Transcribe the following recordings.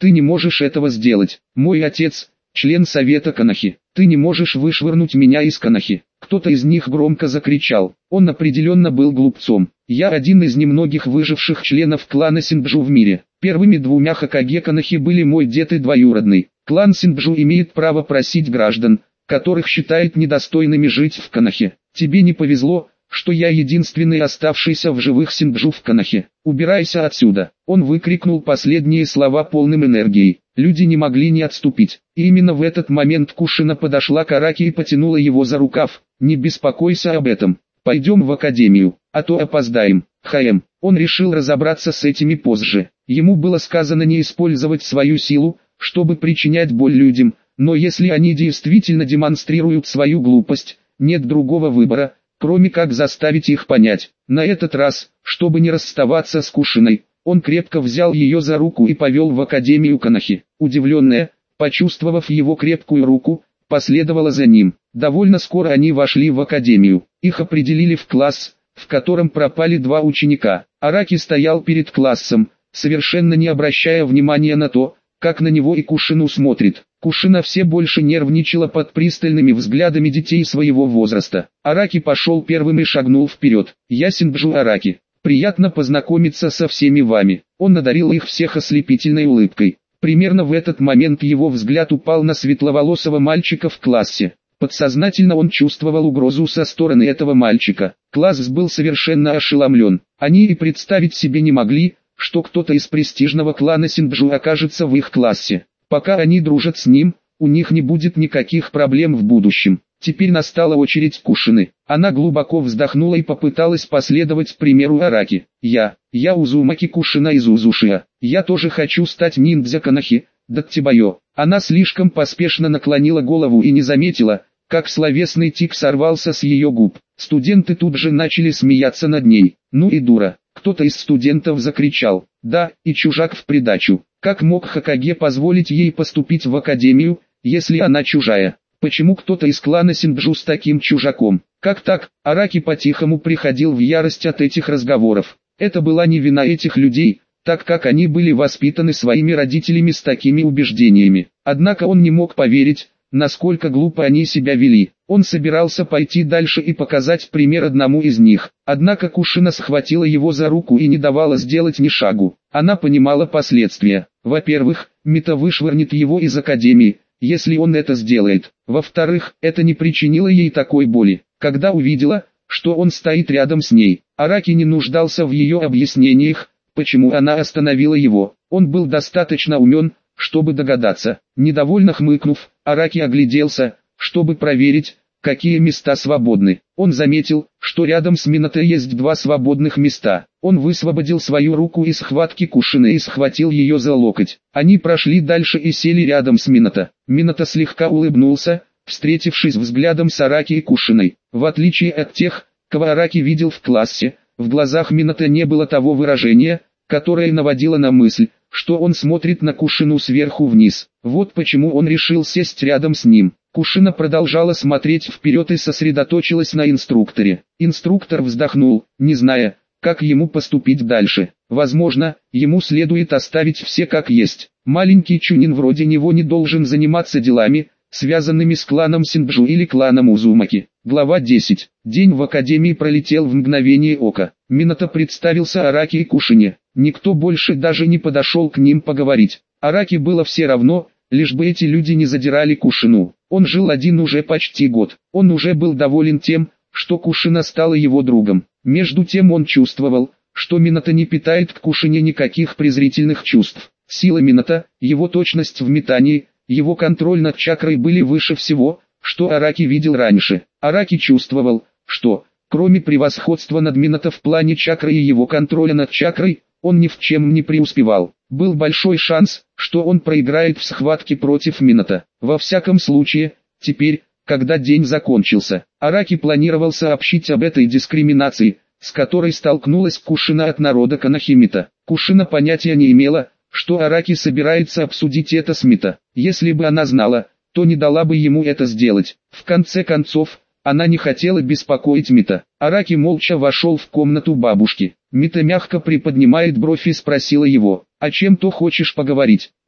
ты не можешь этого сделать. Мой отец, член совета Канахи, ты не можешь вышвырнуть меня из Канахи. Кто-то из них громко закричал. Он определенно был глупцом. Я один из немногих выживших членов клана Синджу в мире. Первыми двумя Хокаге Канахи были мой дед и двоюродный. Клан Синджу имеет право просить граждан, которых считает недостойными жить в Канахе. Тебе не повезло, что я единственный оставшийся в живых Синджу в Канахе. Убирайся отсюда. Он выкрикнул последние слова полным энергией. Люди не могли не отступить. И именно в этот момент Кушина подошла к Араки и потянула его за рукав. Не беспокойся об этом. Пойдем в академию, а то опоздаем. ХМ. Он решил разобраться с этими позже. Ему было сказано не использовать свою силу, чтобы причинять боль людям, но если они действительно демонстрируют свою глупость, нет другого выбора, кроме как заставить их понять. На этот раз, чтобы не расставаться с Кушиной, он крепко взял ее за руку и повел в академию Канахи. Удивленная, почувствовав его крепкую руку, последовала за ним. Довольно скоро они вошли в академию. Их определили в класс, в котором пропали два ученика. Араки стоял перед классом, совершенно не обращая внимания на то, как на него и Кушину смотрит. Кушина все больше нервничала под пристальными взглядами детей своего возраста. Араки пошел первым и шагнул вперед. «Я Синджу Араки. Приятно познакомиться со всеми вами». Он одарил их всех ослепительной улыбкой. Примерно в этот момент его взгляд упал на светловолосого мальчика в классе. Подсознательно он чувствовал угрозу со стороны этого мальчика. Класс был совершенно ошеломлен. Они и представить себе не могли, что кто-то из престижного клана Синджу окажется в их классе. Пока они дружат с ним, у них не будет никаких проблем в будущем. Теперь настала очередь Кушины. Она глубоко вздохнула и попыталась последовать примеру Араки. Я Узумаки Кушина из Узушия. Я тоже хочу стать ниндзя Канахи, Даттибайо». Она слишком поспешно наклонила голову и не заметила, как словесный тик сорвался с ее губ. Студенты тут же начали смеяться над ней. «Ну и дура». Кто-то из студентов закричал. «Да, и чужак в придачу. Как мог Хокаге позволить ей поступить в академию, если она чужая? Почему кто-то из клана Синджу с таким чужаком? Как так?» Араки по-тихому приходил в ярость от этих разговоров. Это была не вина этих людей, так как они были воспитаны своими родителями с такими убеждениями. Однако он не мог поверить, насколько глупо они себя вели. Он собирался пойти дальше и показать пример одному из них. Однако Кушина схватила его за руку и не давала сделать ни шагу. Она понимала последствия. Во-первых, Мита вышвырнет его из академии, если он это сделает. Во-вторых, это не причинило ей такой боли. Когда увидела, что он стоит рядом с ней, Араки не нуждался в ее объяснениях, почему она остановила его. Он был достаточно умен, чтобы догадаться. Недовольно хмыкнув, Араки огляделся, чтобы проверить, какие места свободны. Он заметил, что рядом с Минато есть два свободных места. Он высвободил свою руку из схватки Кушины и схватил ее за локоть. Они прошли дальше и сели рядом с Минато. Минато слегка улыбнулся, встретившись взглядом с Араки и Кушиной. В отличие от тех, кого Араки видел в классе, в глазах Минато не было того выражения, которое наводило на мысль, что он смотрит на Кушину сверху вниз. Вот почему он решил сесть рядом с ним. Кушина продолжала смотреть вперед и сосредоточилась на инструкторе. Инструктор вздохнул, не зная, как ему поступить дальше. Возможно, ему следует оставить все как есть. Маленький Чунин вроде него не должен заниматься делами, связанными с кланом Синджу или кланом Узумаки. Глава 10. День в академии пролетел в мгновение ока. Минато представился Араки и Кушине. Никто больше даже не подошел к ним поговорить. Араки было все равно, лишь бы эти люди не задирали Кушину. Он жил один уже почти год. Он уже был доволен тем, что Кушина стала его другом. Между тем он чувствовал, что Минато не питает к Кушине никаких презрительных чувств. Сила Минато, его точность в метании, его контроль над чакрой были выше всего, что Араки видел раньше. Араки чувствовал, что, кроме превосходства над Минато в плане чакры и его контроля над чакрой, он ни в чем не преуспевал. Был большой шанс, что он проиграет в схватке против Минато. Во всяком случае, теперь, когда день закончился, Араки планировал сообщить об этой дискриминации, с которой столкнулась Кушина от народа Канахимита. Кушина понятия не имела, что Араки собирается обсудить это с Мито. Если бы она знала, то не дала бы ему это сделать. В конце концов, она не хотела беспокоить Мито. Араки молча вошел в комнату бабушки. Мито мягко приподнимает бровь и спросила его: «О чем ты хочешь поговорить?»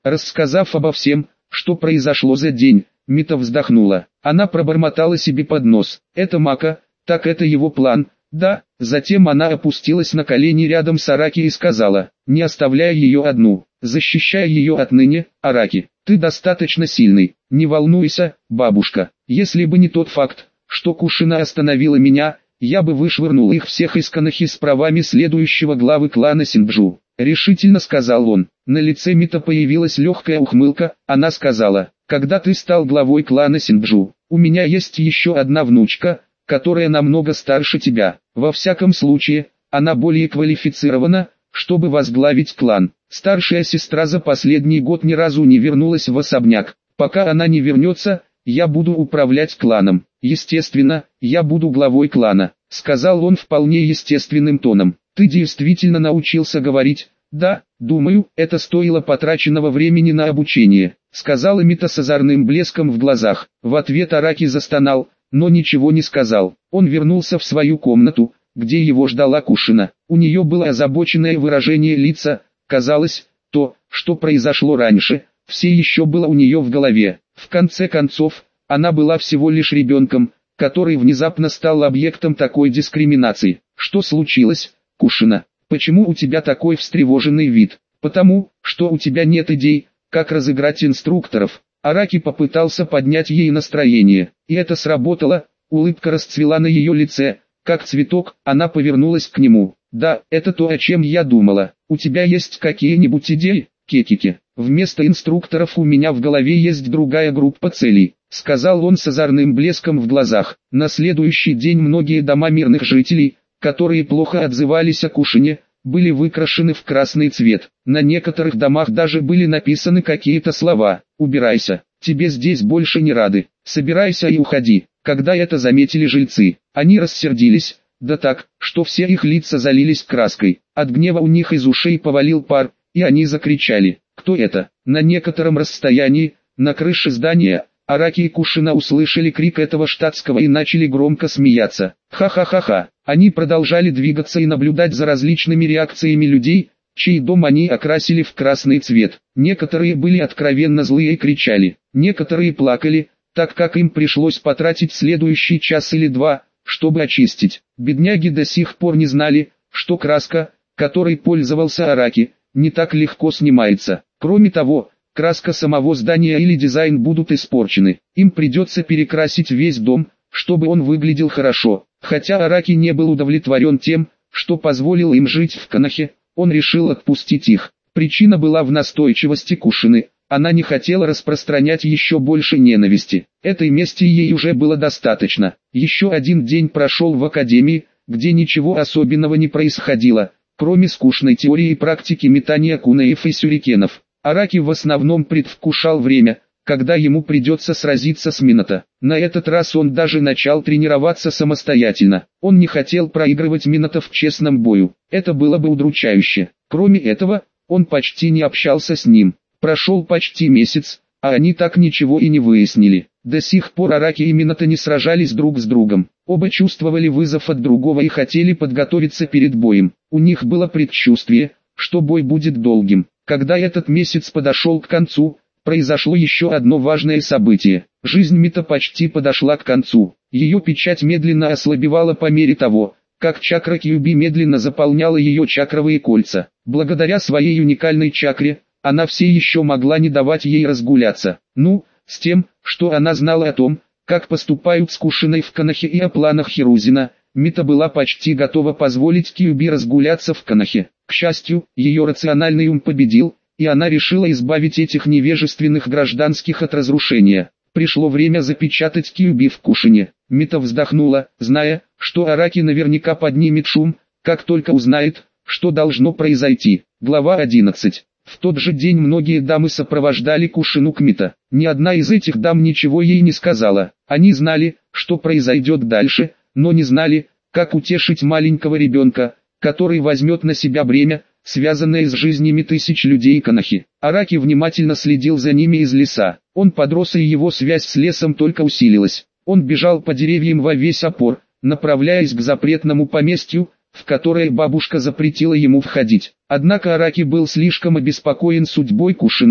Рассказав обо всем, что произошло за день, Мита вздохнула. Она пробормотала себе под нос: это Мака, так это его план. Да, затем она опустилась на колени рядом с Араки и сказала, не оставляя ее одну, защищая ее отныне: Араки, ты достаточно сильный, не волнуйся, бабушка. Если бы не тот факт, что Кушина остановила меня, я бы вышвырнул их всех из Конохи с правами следующего главы клана Синджу. Решительно сказал он. На лице Мита появилась легкая ухмылка, она сказала: когда ты стал главой клана Синджу, у меня есть еще одна внучка, которая намного старше тебя. Во всяком случае, она более квалифицирована, чтобы возглавить клан. Старшая сестра за последний год ни разу не вернулась в особняк. Пока она не вернется, я буду управлять кланом. Естественно, я буду главой клана, сказал он вполне естественным тоном. Ты действительно научился говорить? Да, думаю, это стоило потраченного времени на обучение, сказала Мита с озорным блеском в глазах. В ответ Араки застонал, но ничего не сказал. Он вернулся в свою комнату, где его ждала Кушина. У нее было озабоченное выражение лица. Казалось, то, что произошло раньше, все еще было у нее в голове. В конце концов, она была всего лишь ребенком, который внезапно стал объектом такой дискриминации. Что случилось, Кушина? Почему у тебя такой встревоженный вид? Потому, что у тебя нет идей, как разыграть инструкторов. Араки попытался поднять ей настроение, и это сработало. Улыбка расцвела на ее лице, как цветок. Она повернулась к нему. Да, это то, о чем я думала. У тебя есть какие-нибудь идеи, Кекики? Вместо инструкторов у меня в голове есть другая группа целей, сказал он с озорным блеском в глазах. На следующий день многие дома мирных жителей, которые плохо отзывались о Кушине, были выкрашены в красный цвет. На некоторых домах даже были написаны какие-то слова: «Убирайся, тебе здесь больше не рады, собирайся и уходи». Когда это заметили жильцы, они рассердились, да так, что все их лица залились краской. От гнева у них из ушей повалил пар, и они закричали: «Кто это?» На некотором расстоянии, на крыше здания, Араки и Кушина услышали крик этого штатского и начали громко смеяться. Ха-ха-ха-ха. Они продолжали двигаться и наблюдать за различными реакциями людей, чей дом они окрасили в красный цвет. Некоторые были откровенно злые и кричали, некоторые плакали, так как им пришлось потратить следующий час или два, чтобы очистить. Бедняги до сих пор не знали, что краска, которой пользовался Араки, не так легко снимается. Кроме того, краска самого здания или дизайн будут испорчены. Им придется перекрасить весь дом, чтобы он выглядел хорошо. Хотя Араки не был удовлетворен тем, что позволил им жить в Конохе, он решил отпустить их. Причина была в настойчивости Кушины. Она не хотела распространять еще больше ненависти. Этой мести ей уже было достаточно. Еще один день прошел в академии, где ничего особенного не происходило, кроме скучной теории и практики метания кунаев и сюрикенов. Араки в основном предвкушал время, когда ему придется сразиться с Минато. На этот раз он даже начал тренироваться самостоятельно. Он не хотел проигрывать Минато в честном бою. Это было бы удручающе. Кроме этого, он почти не общался с ним. Прошел почти месяц, а они так ничего и не выяснили. До сих пор Араки и Минато не сражались друг с другом. Оба чувствовали вызов от другого и хотели подготовиться перед боем. У них было предчувствие, что бой будет долгим. Когда этот месяц подошел к концу, произошло еще одно важное событие. Жизнь Мито почти подошла к концу. Ее печать медленно ослабевала по мере того, как чакра Кьюби медленно заполняла ее чакровые кольца. Благодаря своей уникальной чакре, она все еще могла не давать ей разгуляться. С тем, что она знала о том, как поступают с Кушиной в Конохе и о планах Хирузина, Мито была почти готова позволить Кьюби разгуляться в Конохе. К счастью, ее рациональный ум победил, и она решила избавить этих невежественных гражданских от разрушения. Пришло время запечатать Кьюби в Кушине. Мито вздохнула, зная, что Араки наверняка поднимет шум, как только узнает, что должно произойти. Глава 11. В тот же день многие дамы сопровождали Кушину к Мито. Ни одна из этих дам ничего ей не сказала. Они знали, что произойдет дальше, но не знали, как утешить маленького ребенка, который возьмет на себя бремя, связанное с жизнями тысяч людей Конохи. Араки внимательно следил за ними из леса. Он подрос, и его связь с лесом только усилилась. Он бежал по деревьям во весь опор, направляясь к запретному поместью, в которое бабушка запретила ему входить. Однако Араки был слишком обеспокоен судьбой Кушины,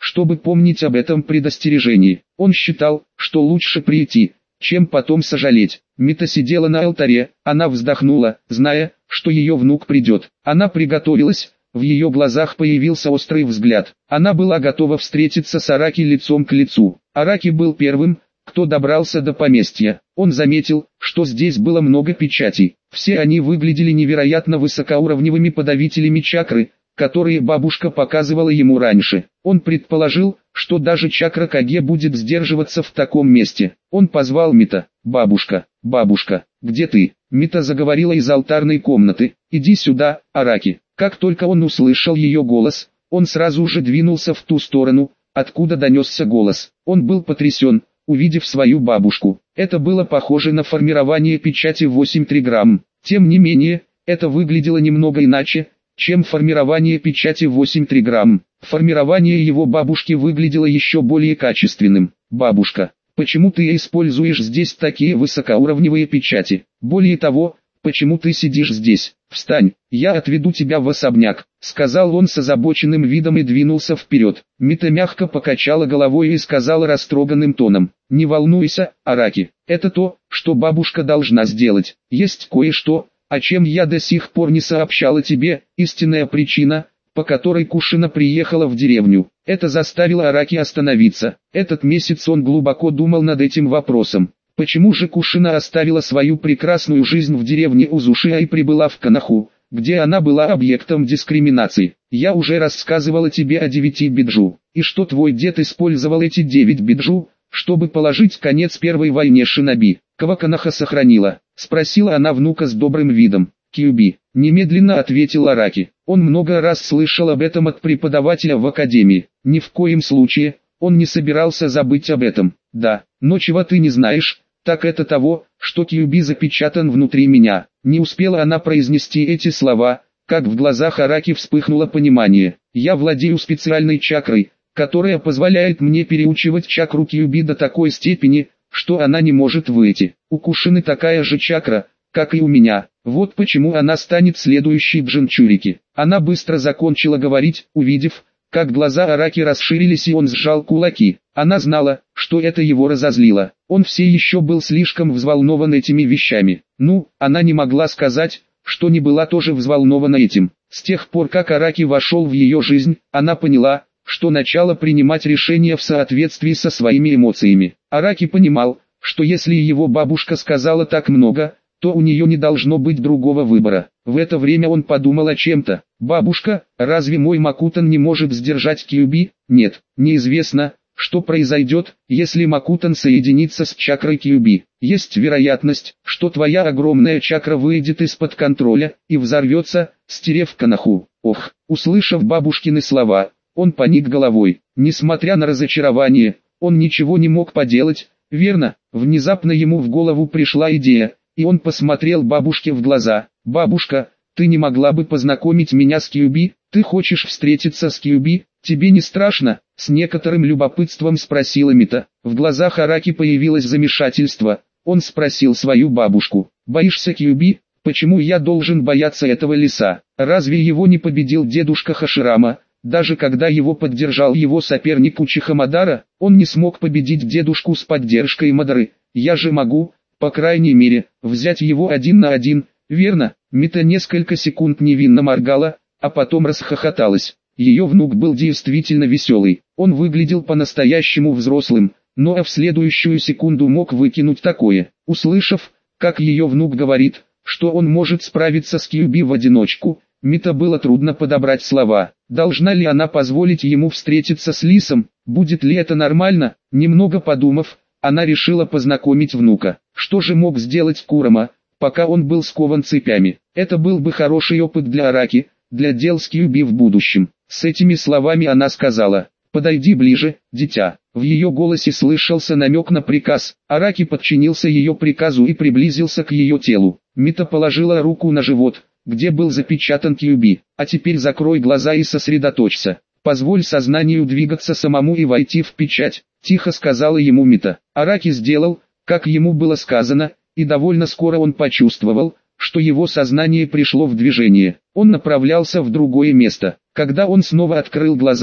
чтобы помнить об этом предостережении. Он считал, что лучше прийти, чем потом сожалеть. Мита сидела на алтаре, она вздохнула, зная, что ее внук придет. Она приготовилась, в ее глазах появился острый взгляд. Она была готова встретиться с Араки лицом к лицу. Араки был первым, кто добрался до поместья. Он заметил, что здесь было много печатей. Все они выглядели невероятно высокоуровневыми подавителями чакры, которые бабушка показывала ему раньше. Он предположил, что даже чакра Каге будет сдерживаться в таком месте. Он позвал Мита. «Бабушка, бабушка, где ты?» Мита заговорила из алтарной комнаты. «Иди сюда, Араки». Как только он услышал ее голос, он сразу же двинулся в ту сторону, откуда донесся голос. Он был потрясен, увидев свою бабушку. Это было похоже на формирование печати 8 триграмм. Тем не менее, это выглядело немного иначе, чем формирование печати 8 триграмм. Формирование его бабушки выглядело еще более качественным. «Бабушка, почему ты используешь здесь такие высокоуровневые печати? Более того, почему ты сидишь здесь? Встань, я отведу тебя в особняк», — сказал он с озабоченным видом и двинулся вперед. Мита мягко покачала головой и сказала растроганным тоном: «Не волнуйся, Араки, это то, что бабушка должна сделать. Есть кое-что, о чем я до сих пор не сообщала тебе, истинная причина, по которой Кушина приехала в деревню. Это заставило Араки остановиться. Этот месяц он глубоко думал над этим вопросом. Почему же Кушина оставила свою прекрасную жизнь в деревне Узушия и прибыла в Канаху, где она была объектом дискриминации? Я уже рассказывала тебе о 9 биджу, и что твой дед использовал эти 9 биджу, чтобы положить конец первой войне шиноби. Кого Канаха сохранила?» — спросила она внука с добрым видом. «Кьюби», — немедленно ответил Араки. Он много раз слышал об этом от преподавателя в академии. Ни в коем случае, он не собирался забыть об этом. «Да, но чего ты не знаешь, так это того, что Кьюби запечатан внутри меня». Не успела она произнести эти слова, как в глазах Араки вспыхнуло понимание. «Я владею специальной чакрой, которая позволяет мне переучивать чакру Кьюби до такой степени, что она не может выйти. У Кушины такая же чакра, как и у меня. Вот почему она станет следующей Джинчурики». Она быстро закончила говорить, увидев, как глаза Араки расширились, и он сжал кулаки. Она знала, что это его разозлило. Он все еще был слишком взволнован этими вещами. Она не могла сказать, что не была тоже взволнована этим. С тех пор, как Араки вошел в ее жизнь, она поняла, что начала принимать решения в соответствии со своими эмоциями. Араки понимал, что если его бабушка сказала так много, то у нее не должно быть другого выбора. В это время он подумал о чем-то. «Бабушка, разве мой Макутан не может сдержать Кьюби?» «Нет, неизвестно, что произойдет, если Макутан соединится с чакрой Кьюби. Есть вероятность, что твоя огромная чакра выйдет из-под контроля и взорвется, стерев Канаху». Ох, услышав бабушкины слова, он поник головой. Несмотря на разочарование, он ничего не мог поделать, верно? Внезапно ему в голову пришла идея, и он посмотрел бабушке в глаза. «Бабушка, ты не могла бы познакомить меня с Кьюби? Ты хочешь встретиться с Кьюби? Тебе не страшно?» С некоторым любопытством спросила Мита. В глазах Араки появилось замешательство. Он спросил свою бабушку: «Боишься Кьюби? Почему я должен бояться этого лиса? Разве его не победил дедушка Хаширама? Даже когда его поддержал его соперник Учиха Мадара, он не смог победить дедушку с поддержкой Мадары. Я же могу, по крайней мере, взять его 1 на 1, верно?» Мита несколько секунд невинно моргала, а потом расхохоталась. Ее внук был действительно веселый. Он выглядел по-настоящему взрослым, но в следующую секунду мог выкинуть такое. Услышав, как ее внук говорит, что он может справиться с Кьюби в одиночку, Мита было трудно подобрать слова. Должна ли она позволить ему встретиться с лисом? Будет ли это нормально? Немного подумав, она решила познакомить внука. Что же мог сделать Курама, пока он был скован цепями? Это был бы хороший опыт для Араки, для дел с Кьюби в будущем. С этими словами она сказала: «Подойди ближе, дитя». В ее голосе слышался намек на приказ. Араки подчинился ее приказу и приблизился к ее телу. Мита положила руку на живот, где был запечатан Кьюби. «А теперь закрой глаза и сосредоточься. Позволь сознанию двигаться самому и войти в печать», — тихо сказала ему Мита. Араки сделал, как ему было сказано, и довольно скоро он почувствовал, что его сознание пришло в движение. Он направлялся в другое место. Когда он снова открыл глаза,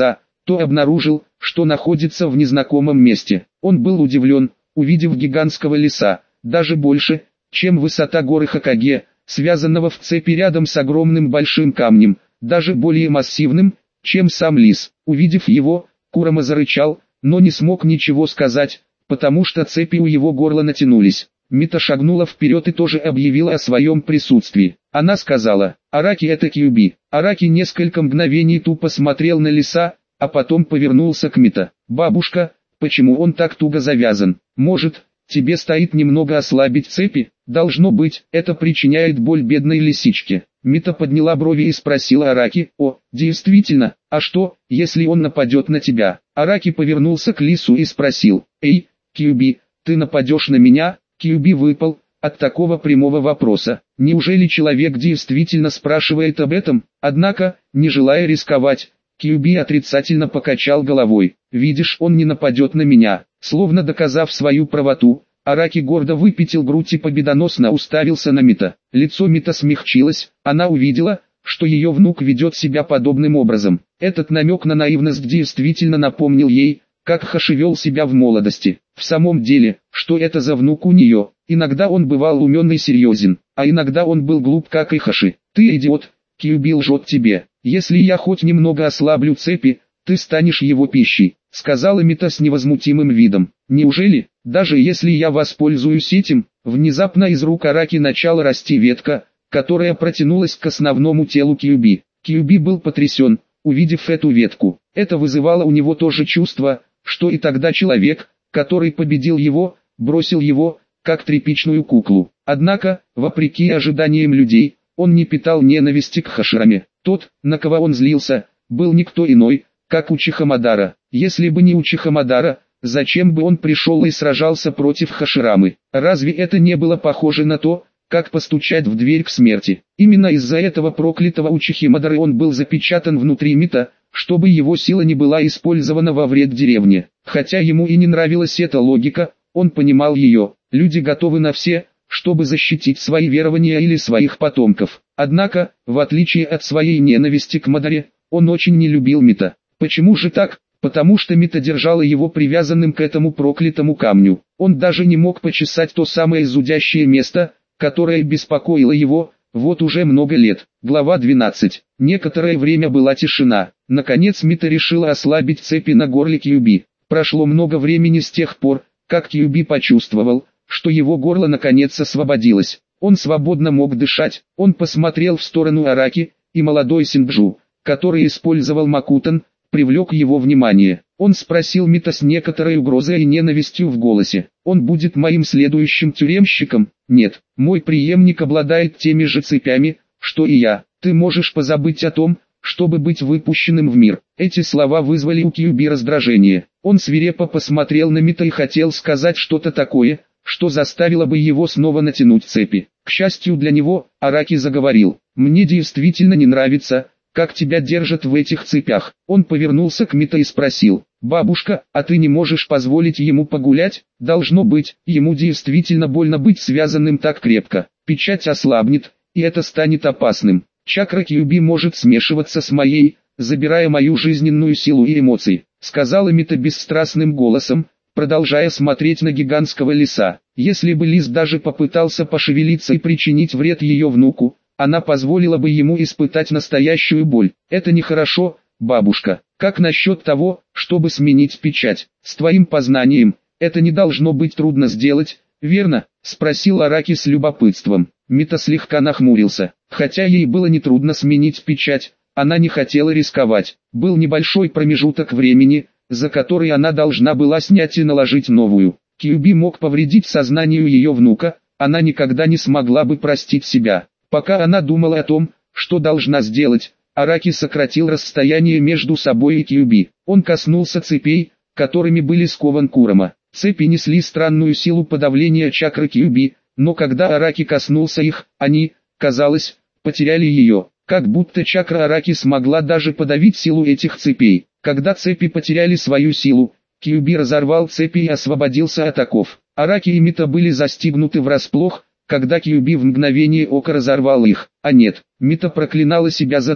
то обнаружил, что находится в незнакомом месте. Он был удивлен, увидев гигантского лиса, даже больше, чем высота горы Хокаге, связанного в цепи рядом с огромным большим камнем, даже более массивным, чем сам лис. Увидев его, Курама зарычал, но не смог ничего сказать, потому что цепи у его горла натянулись. Мита шагнула вперед и тоже объявила о своем присутствии. Она сказала: «Араки, это Кьюби». Араки несколько мгновений тупо смотрел на лиса, а потом повернулся к Мита. «Бабушка, почему он так туго завязан? Может, тебе стоит немного ослабить цепи? Должно быть, это причиняет боль бедной лисичке». Мита подняла брови и спросила Араки: «О, действительно, а что, если он нападет на тебя?» Араки повернулся к лису и спросил: «Эй, Кьюби, ты нападешь на меня?» Кьюби выпал от такого прямого вопроса. Неужели человек действительно спрашивает об этом? Однако, не желая рисковать, Кьюби отрицательно покачал головой. «Видишь, он не нападет на меня». Словно доказав свою правоту, Араки гордо выпятил грудь и победоносно уставился на Мита. Лицо Мита смягчилось, она увидела, что ее внук ведет себя подобным образом. Этот намек на наивность действительно напомнил ей, как Хаши вел себя в молодости. В самом деле, что это за внук у нее? Иногда он бывал умен и серьезен, а иногда он был глуп, как и Хаши. «Ты идиот, Кьюби лжет тебе. Если я хоть немного ослаблю цепи, ты станешь его пищей», — сказала Мита с невозмутимым видом. «Неужели, даже если я воспользуюсь этим?» Внезапно из рук Араки начала расти ветка, которая протянулась к основному телу Кьюби. Кьюби был потрясен, увидев эту ветку. Это вызывало у него то же чувство, что и тогда человек, который победил его, бросил его, как тряпичную куклу. Однако, вопреки ожиданиям людей, он не питал ненависти к Хашираме. Тот, на кого он злился, был никто иной, как Учиха Мадара. Если бы не Учиха Мадара, зачем бы он пришел и сражался против Хаширамы? Разве это не было похоже на то, как постучать в дверь к смерти? Именно из-за этого проклятого Учихи Мадары он был запечатан внутри Мита, чтобы его сила не была использована во вред деревне. Хотя ему и не нравилась эта логика, он понимал ее. Люди готовы на все, чтобы защитить свои верования или своих потомков. Однако, в отличие от своей ненависти к Мадаре, он очень не любил Мита. Почему же так? Потому что Мита держала его привязанным к этому проклятому камню. Он даже не мог почесать то самое зудящее место, которое беспокоило его, вот уже много лет. Глава 12. Некоторое время была тишина. Наконец Мита решила ослабить цепи на горле Кьюби. Прошло много времени с тех пор, как Кьюби почувствовал, что его горло наконец освободилось. Он свободно мог дышать. Он посмотрел в сторону Араки, и молодой Синджу, который использовал Макутан, привлек его внимание. Он спросил Мита с некоторой угрозой и ненавистью в голосе: «Он будет моим следующим тюремщиком?» «Нет, мой преемник обладает теми же цепями, что и я. Ты можешь позабыть о том, чтобы быть выпущенным в мир». Эти слова вызвали у Кьюби раздражение. Он свирепо посмотрел на Мита и хотел сказать что-то такое, что заставило бы его снова натянуть цепи. К счастью для него, Араки заговорил: «Мне действительно не нравится, как тебя держат в этих цепях». Он повернулся к Мита и спросил: «Бабушка, а ты не можешь позволить ему погулять?» Должно быть, ему действительно больно быть связанным так крепко. Печать ослабнет, и это станет опасным. Чакра Кьюби может смешиваться с моей, забирая мою жизненную силу и эмоции», — сказала Мита бесстрастным голосом, продолжая смотреть на гигантского лиса. Если бы лис даже попытался пошевелиться и причинить вред ее внуку, она позволила бы ему испытать настоящую боль. «Это нехорошо, бабушка. Как насчет того, чтобы сменить печать? С твоим познанием, это не должно быть трудно сделать, верно?» — спросил Араки с любопытством. Мита слегка нахмурился. Хотя ей было нетрудно сменить печать, она не хотела рисковать. Был небольшой промежуток времени, за который она должна была снять и наложить новую. Кьюби мог повредить сознанию ее внука, она никогда не смогла бы простить себя. Пока она думала о том, что должна сделать, Араки сократил расстояние между собой и Кьюби. Он коснулся цепей, которыми были скован Курама. Цепи несли странную силу подавления чакры Кьюби, но когда Араки коснулся их, они, казалось, потеряли ее. Как будто чакра Араки смогла даже подавить силу этих цепей. Когда цепи потеряли свою силу, Кьюби разорвал цепи и освободился от оков. Араки и Мита были застигнуты врасплох, когда Кьюби в мгновение ока разорвал их. А нет, Мита проклинала себя за то,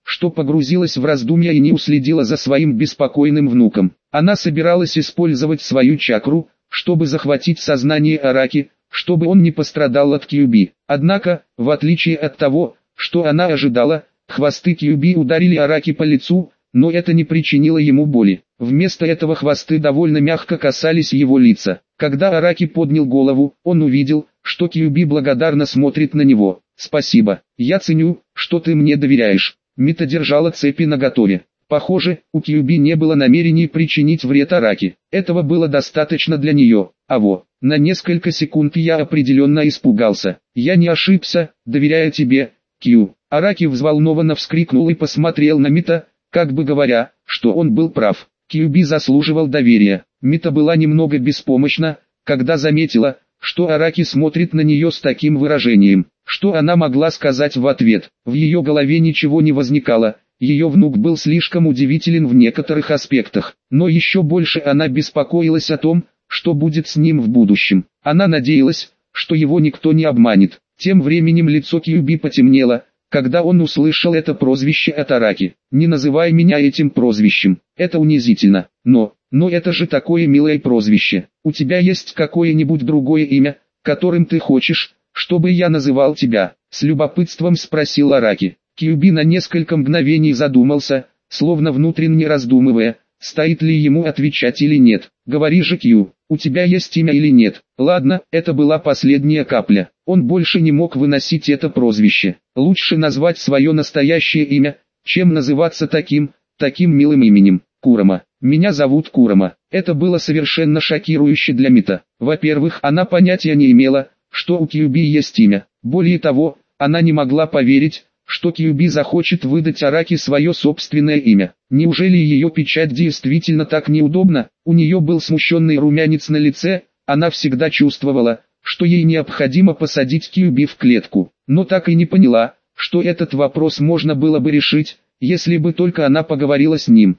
что погрузилась в раздумья и не уследила за своим беспокойным внуком. Она собиралась использовать свою чакру, чтобы захватить сознание Араки, чтобы он не пострадал от Кьюби. Однако, в отличие от того, что она ожидала, хвосты Кьюби ударили Араки по лицу, но это не причинило ему боли. Вместо этого хвосты довольно мягко касались его лица. Когда Араки поднял голову, он увидел, что Кьюби благодарно смотрит на него. «Спасибо, я ценю, что ты мне доверяешь». Мита держала цепи наготове. Похоже, у Кьюби не было намерений причинить вред Араки. Этого было достаточно для нее. На несколько секунд я определенно испугался. «Я не ошибся, доверяя тебе, Кью». Араки взволнованно вскрикнул и посмотрел на Мита, как бы говоря, что он был прав. Кьюби заслуживал доверия. Мита была немного беспомощна, когда заметила, что Араки смотрит на нее с таким выражением. Что она могла сказать в ответ? В ее голове ничего не возникало. Ее внук был слишком удивителен в некоторых аспектах, но еще больше она беспокоилась о том, что будет с ним в будущем. Она надеялась, что его никто не обманет. Тем временем лицо Кьюби потемнело, когда он услышал это прозвище от Араки. «Не называй меня этим прозвищем, это унизительно». Но это же такое милое прозвище. У тебя есть какое-нибудь другое имя, которым ты хочешь, чтобы я называл тебя?» С любопытством спросил Араки. Кьюби на несколько мгновений задумался, словно внутренне раздумывая, стоит ли ему отвечать или нет. «Говори же, Кью, у тебя есть имя или нет?» Ладно, это была последняя капля. Он больше не мог выносить это прозвище. Лучше назвать свое настоящее имя, чем называться таким милым именем. Курама. «Меня зовут Курама». Это было совершенно шокирующе для Мита. Во-первых, она понятия не имела, что у Кьюби есть имя. Более того, она не могла поверить, что Кьюби захочет выдать Араки свое собственное имя. Неужели ее печать действительно так неудобна? У нее был смущенный румянец на лице, она всегда чувствовала, что ей необходимо посадить Кьюби в клетку, но так и не поняла, что этот вопрос можно было бы решить, если бы только она поговорила с ним.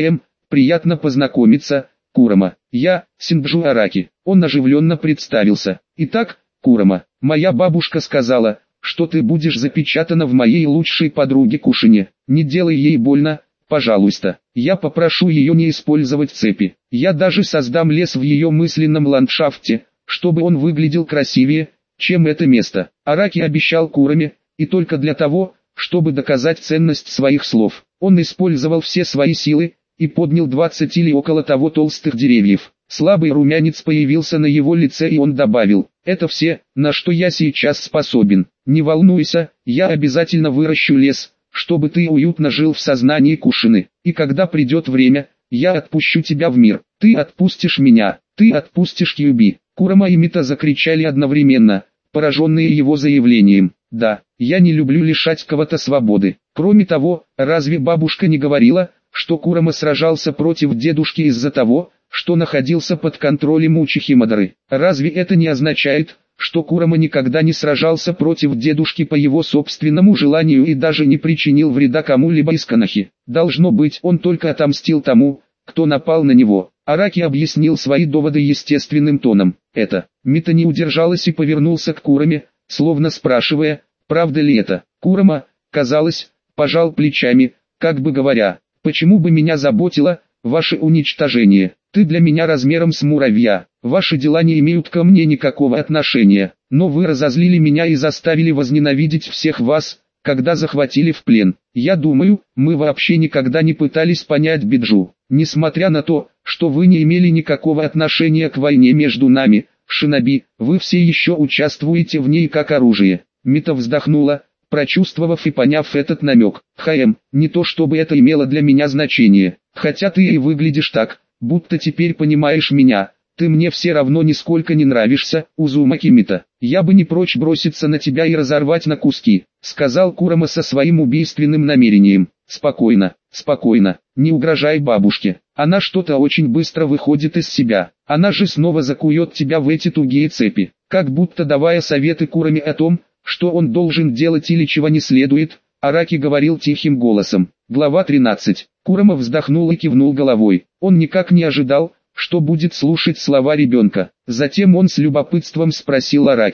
Приятно познакомиться, Курама. Я, Синджу Араки». Он оживленно представился. «Итак, Курама, моя бабушка сказала, что ты будешь запечатана в моей лучшей подруге Кушине. Не делай ей больно, пожалуйста. Я попрошу ее не использовать цепи. Я даже создам лес в ее мысленном ландшафте, чтобы он выглядел красивее, чем это место». Араки обещал Кураме, и только для того, чтобы доказать ценность своих слов. Он использовал все свои силы, и поднял 20 или около того толстых деревьев. Слабый румянец появился на его лице, и он добавил: «Это все, на что я сейчас способен. Не волнуйся, я обязательно выращу лес, чтобы ты уютно жил в сознании Кушины. И когда придет время, я отпущу тебя в мир. Ты отпустишь меня, ты отпустишь Кьюби». Курама и Мита закричали одновременно, пораженные его заявлением. «Да, я не люблю лишать кого-то свободы. Кроме того, разве бабушка не говорила, что Курама сражался против дедушки из-за того, что находился под контролем Учихи Мадары? Разве это не означает, что Курама никогда не сражался против дедушки по его собственному желанию и даже не причинил вреда кому-либо из Канахи? Должно быть, он только отомстил тому, кто напал на него». Араки объяснил свои доводы естественным тоном. Мита не удержалась и повернулся к Кураме, словно спрашивая, правда ли это. Курама, казалось, пожал плечами, как бы говоря: «Почему бы меня заботило ваше уничтожение? Ты для меня размером с муравья, ваши дела не имеют ко мне никакого отношения, но вы разозлили меня и заставили возненавидеть всех вас, когда захватили в плен. Я думаю, мы вообще никогда не пытались понять Биджу. Несмотря на то, что вы не имели никакого отношения к войне между нами, шиноби, вы все еще участвуете в ней как оружие». Мита вздохнула, прочувствовав и поняв этот намек. Не то чтобы это имело для меня значение, хотя ты и выглядишь так, будто теперь понимаешь меня. Ты мне все равно нисколько не нравишься, Узумаки Мита. Я бы не прочь броситься на тебя и разорвать на куски», сказал Курама со своим убийственным намерением. «Спокойно, спокойно, не угрожай бабушке. Она что-то очень быстро выходит из себя. Она же снова закует тебя в эти тугие цепи». Как будто давая советы Кураме о том, что он должен делать или чего не следует, Араки говорил тихим голосом. Глава 13. Курама вздохнул и кивнул головой. Он никак не ожидал, что будет слушать слова ребенка. Затем он с любопытством спросил Араки: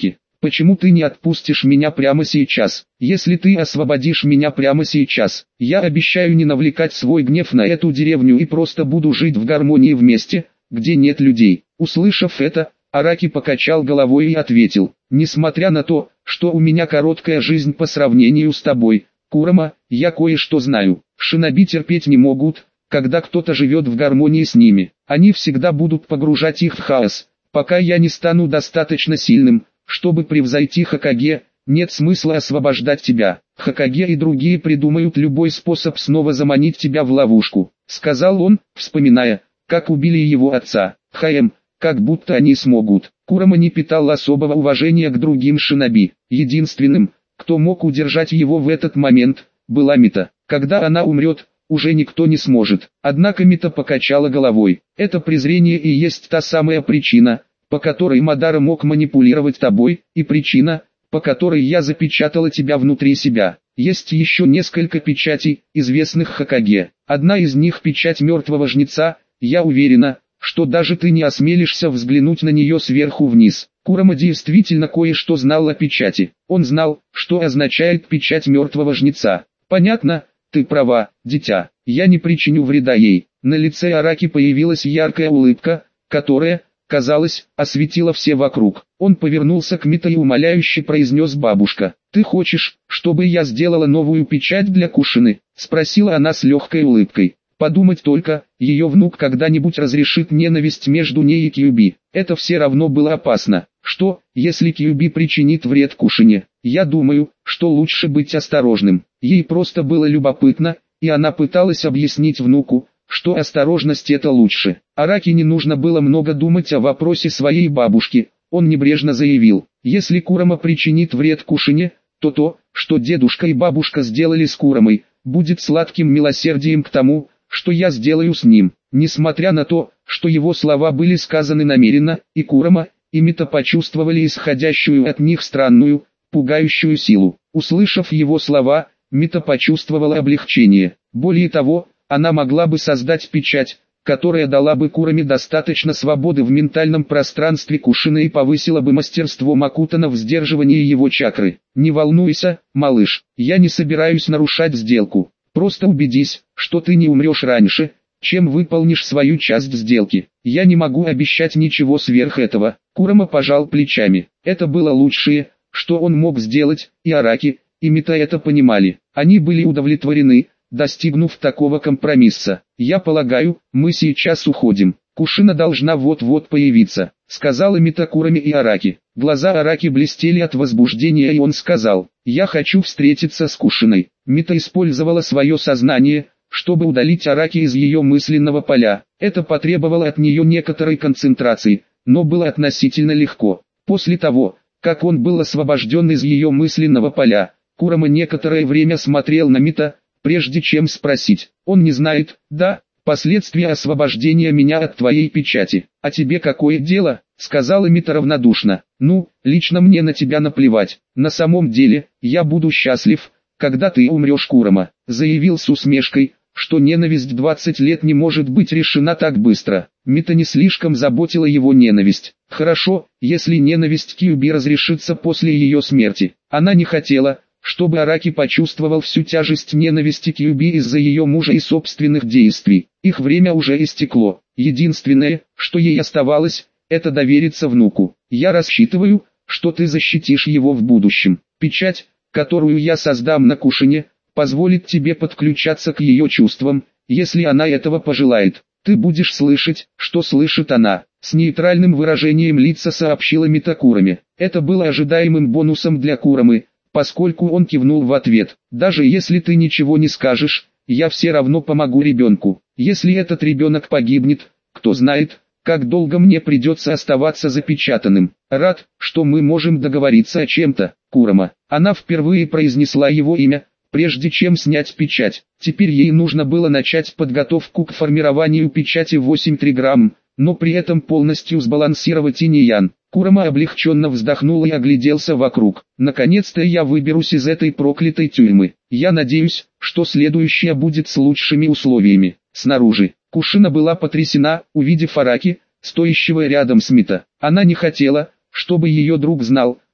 Почему ты не отпустишь меня прямо сейчас? Если ты освободишь меня прямо сейчас, я обещаю не навлекать свой гнев на эту деревню и просто буду жить в гармонии в месте, где нет людей». Услышав это, Араки покачал головой и ответил: «Несмотря на то, что у меня короткая жизнь по сравнению с тобой, Курама, я кое-что знаю. Шиноби терпеть не могут, когда кто-то живет в гармонии с ними. Они всегда будут погружать их в хаос. Пока я не стану достаточно сильным, чтобы превзойти Хокаге, нет смысла освобождать тебя. Хокаге и другие придумают любой способ снова заманить тебя в ловушку», — сказал он, вспоминая, как убили его отца. Как будто они смогут. Курама не питал особого уважения к другим шиноби. Единственным, кто мог удержать его в этот момент, была Мита. Когда она умрет, уже никто не сможет. Однако Мита покачала головой. Это презрение и есть та самая причина, по которой Мадара мог манипулировать тобой, и причина, по которой я запечатала тебя внутри себя. Есть еще несколько печатей, известных Хокаге. Одна из них печать мертвого жнеца. Я уверена, что даже ты не осмелишься взглянуть на нее сверху вниз. Курама действительно кое-что знал о печати. Он знал, что означает печать мертвого жнеца. «Понятно, ты права, дитя. Я не причиню вреда ей». На лице Араки появилась яркая улыбка, которая, казалось, осветила все вокруг. Он повернулся к Мите и умоляюще произнес: «Бабушка, ты хочешь, чтобы я сделала новую печать для Кушины?» — спросила она с легкой улыбкой. Подумать только, ее внук когда-нибудь разрешит ненависть между ней и Кьюби. Это все равно было опасно. Что, если Кьюби причинит вред Кушине? Я думаю, что лучше быть осторожным. Ей просто было любопытно, и она пыталась объяснить внуку, что осторожность это лучше. Араки не нужно было много думать о вопросе своей бабушки. Он небрежно заявил: «Если Курама причинит вред Кушине, то то, что дедушка и бабушка сделали с Курамой, будет сладким милосердием к тому, что я сделаю с ним». Несмотря на то, что его слова были сказаны намеренно, и Курама, и Мита почувствовали исходящую от них странную, пугающую силу. Услышав его слова, Мита почувствовала облегчение. Более того, она могла бы создать печать, которая дала бы Кураме достаточно свободы в ментальном пространстве Кушины и повысила бы мастерство Макутана в сдерживании его чакры. «Не волнуйся, малыш, я не собираюсь нарушать сделку. Просто убедись, что ты не умрешь раньше, чем выполнишь свою часть сделки. Я не могу обещать ничего сверх этого». Курама пожал плечами. Это было лучшее, что он мог сделать, и Араки, и Мита это понимали. Они были удовлетворены, достигнув такого компромисса. «Я полагаю, мы сейчас уходим. Кушина должна вот-вот появиться», — сказала Мита Кураме и Араки. Глаза Араки блестели от возбуждения, и он сказал: «Я хочу встретиться с Кушиной». Мита использовала свое сознание, чтобы удалить Араки из ее мысленного поля. Это потребовало от нее некоторой концентрации, но было относительно легко. После того, как он был освобожден из ее мысленного поля, Курама некоторое время смотрел на Мита, прежде чем спросить: «Он не знает, да, последствия освобождения меня от твоей печати? А тебе какое дело?» — сказала Мита равнодушно. «Ну, лично мне на тебя наплевать. На самом деле, я буду счастлив, когда ты умрешь, Курама», — заявил с усмешкой, что ненависть 20 лет не может быть решена так быстро. Мита не слишком заботила его ненависть. Хорошо, если ненависть Кьюби разрешится после ее смерти. Она не хотела, чтобы Араки почувствовал всю тяжесть ненависти Кьюби из-за ее мужа и собственных действий. Их время уже истекло. Единственное, что ей оставалось, это довериться внуку. «Я рассчитываю, что ты защитишь его в будущем. Печать, которую я создам на Кушине, позволит тебе подключаться к ее чувствам, если она этого пожелает. Ты будешь слышать, что слышит она», — с нейтральным выражением лица сообщила Мита Кураме. Это было ожидаемым бонусом для Курамы, поскольку он кивнул в ответ. «Даже если ты ничего не скажешь, я все равно помогу ребенку. Если этот ребенок погибнет, кто знает, как долго мне придется оставаться запечатанным. Рад, что мы можем договориться о чем-то, Курама». Она впервые произнесла его имя, прежде чем снять печать. Теперь ей нужно было начать подготовку к формированию печати 8-3 грамм, но при этом полностью сбалансировать инь-ян. Курама облегченно вздохнул и огляделся вокруг. «Наконец-то я выберусь из этой проклятой тюрьмы. Я надеюсь, что следующая будет с лучшими условиями». Снаружи, Кушина была потрясена, увидев Араки, стоящего рядом с Мита. Она не хотела, чтобы ее друг знал,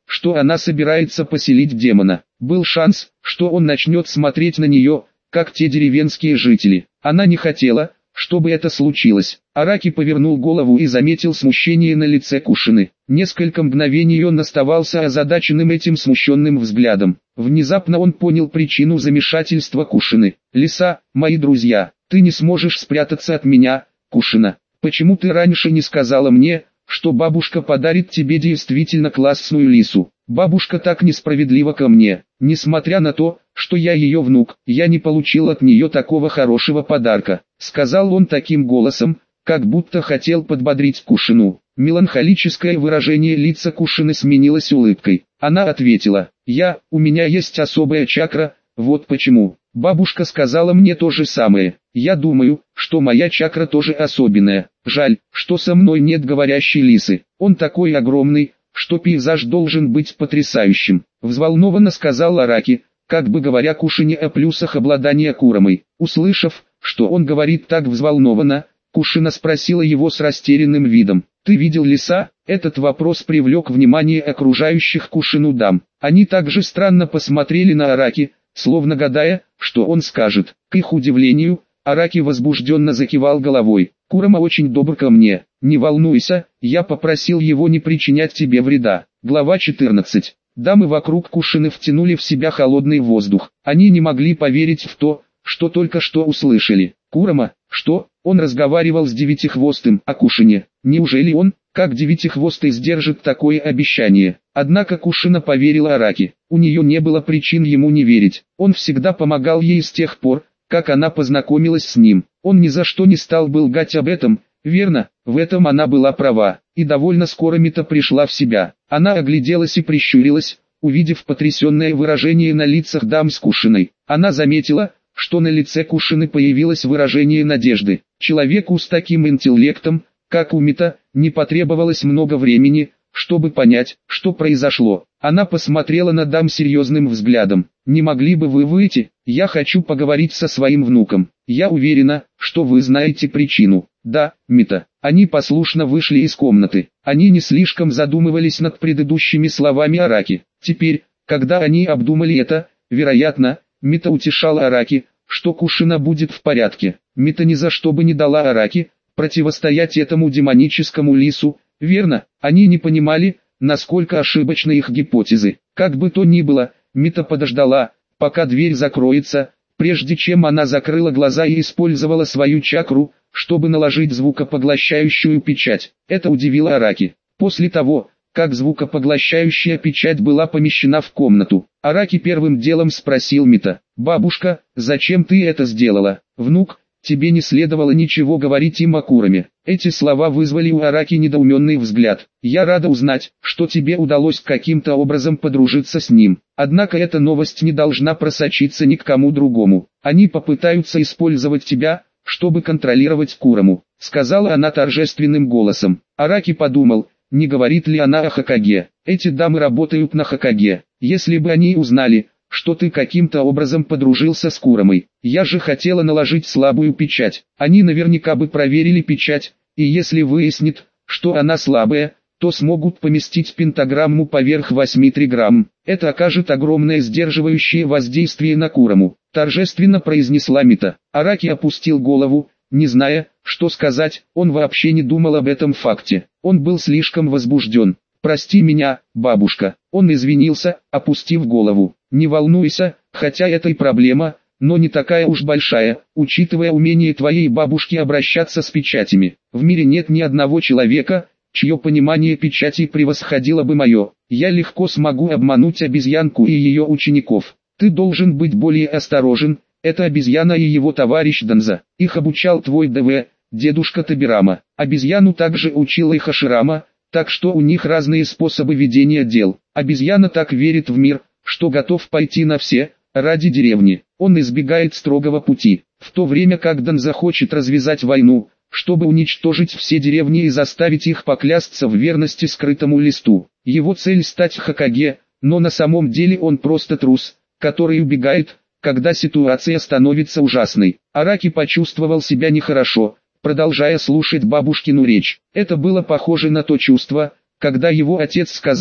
что она собирается поселить демона. Был шанс, что он начнет смотреть на нее, как те деревенские жители. Она не хотела, чтобы это случилось. Араки повернул голову и заметил смущение на лице Кушины. Несколько мгновений он оставался озадаченным этим смущенным взглядом. Внезапно он понял причину замешательства Кушины. «Лиса, мои друзья, ты не сможешь спрятаться от меня, Кушина. Почему ты раньше не сказала мне, что бабушка подарит тебе действительно классную лису? Бабушка так несправедлива ко мне. Несмотря на то, что я ее внук, я не получил от нее такого хорошего подарка», сказал он таким голосом, как будто хотел подбодрить Кушину. Меланхолическое выражение лица Кушины сменилось улыбкой. Она ответила: у меня есть особая чакра, вот почему. Бабушка сказала мне то же самое. Я думаю, что моя чакра тоже особенная. Жаль, что со мной нет говорящей лисы. Он такой огромный, что пейзаж должен быть потрясающим. Взволнованно сказал Араки, как бы говоря Кушине о плюсах обладания Курамой. Услышав, что он говорит так взволнованно, Кушина спросила его с растерянным видом: «Ты видел лиса?» Этот вопрос привлек внимание окружающих Кушину дам. Они также странно посмотрели на Араки, словно гадая, что он скажет. К их удивлению, Араки возбужденно закивал головой. «Курама очень добр ко мне. Не волнуйся, я попросил его не причинять тебе вреда». Глава 14. Дамы вокруг Кушины втянули в себя холодный воздух. Они не могли поверить в то, что только что услышали. Курама, что? Он разговаривал с Девятихвостым о Кушине. Неужели он, как Девятихвостый, сдержит такое обещание? Однако Кушина поверила Араки. У нее не было причин ему не верить. Он всегда помогал ей с тех пор, как она познакомилась с ним. Он ни за что не стал бы лгать об этом, верно? В этом она была права. И довольно скоро Мита пришла в себя. Она огляделась и прищурилась, увидев потрясенное выражение на лицах дам с Кушиной. Она заметила, что на лице Кушины появилось выражение надежды. Человеку с таким интеллектом, как у Мита, не потребовалось много времени, чтобы понять, что произошло. Она посмотрела на дам серьезным взглядом. «Не могли бы вы выйти? Я хочу поговорить со своим внуком. Я уверена, что вы знаете причину». «Да, Мита». Они послушно вышли из комнаты. Они не слишком задумывались над предыдущими словами Араки. Теперь, когда они обдумали это, вероятно, Мита утешала Араки, что Кушина будет в порядке. Мита ни за что бы не дала Араки противостоять этому демоническому лису, верно? Они не понимали, насколько ошибочны их гипотезы. Как бы то ни было, Мита подождала, пока дверь закроется, прежде чем она закрыла глаза и использовала свою чакру, чтобы наложить звукопоглощающую печать. Это удивило Араки. После того, как звукопоглощающая печать была помещена в комнату, Араки первым делом спросил Мита: «Бабушка, зачем ты это сделала?» «Внук, тебе не следовало ничего говорить им о Кураме». Эти слова вызвали у Араки недоуменный взгляд. «Я рада узнать, что тебе удалось каким-то образом подружиться с ним. Однако эта новость не должна просочиться ни к кому другому. Они попытаются использовать тебя, чтобы контролировать Кураму», сказала она торжественным голосом. Араки подумал, не говорит ли она о Хокаге. «Эти дамы работают на Хокаге. Если бы они узнали, что ты каким-то образом подружился с Курамой, я же хотела наложить слабую печать. Они наверняка бы проверили печать, и если выяснит, что она слабая, то смогут поместить пентаграмму поверх 8 триграмм. Это окажет огромное сдерживающее воздействие на Кураму», торжественно произнесла Мита. Араки опустил голову, не зная, что сказать. Он вообще не думал об этом факте. Он был слишком возбужден. «Прости меня, бабушка». Он извинился, опустив голову. «Не волнуйся, хотя это и проблема, но не такая уж большая, учитывая умение твоей бабушки обращаться с печатями. В мире нет ни одного человека, чье понимание печати превосходило бы мое. Я легко смогу обмануть обезьянку и ее учеников. Ты должен быть более осторожен. Это обезьяна и его товарищ Данза. Их обучал твой ДВ, дедушка Табирама. Обезьяну также учила и Хаширама, так что у них разные способы ведения дел. Обезьяна так верит в мир, что готов пойти на все, ради деревни. Он избегает строгого пути, в то время как Данза хочет развязать войну, чтобы уничтожить все деревни и заставить их поклясться в верности скрытому листу. Его цель стать Хокаге, но на самом деле он просто трус, который убегает, когда ситуация становится ужасной. Араки почувствовал себя нехорошо, продолжая слушать бабушкину речь. Это было похоже на то чувство, когда его отец сказал,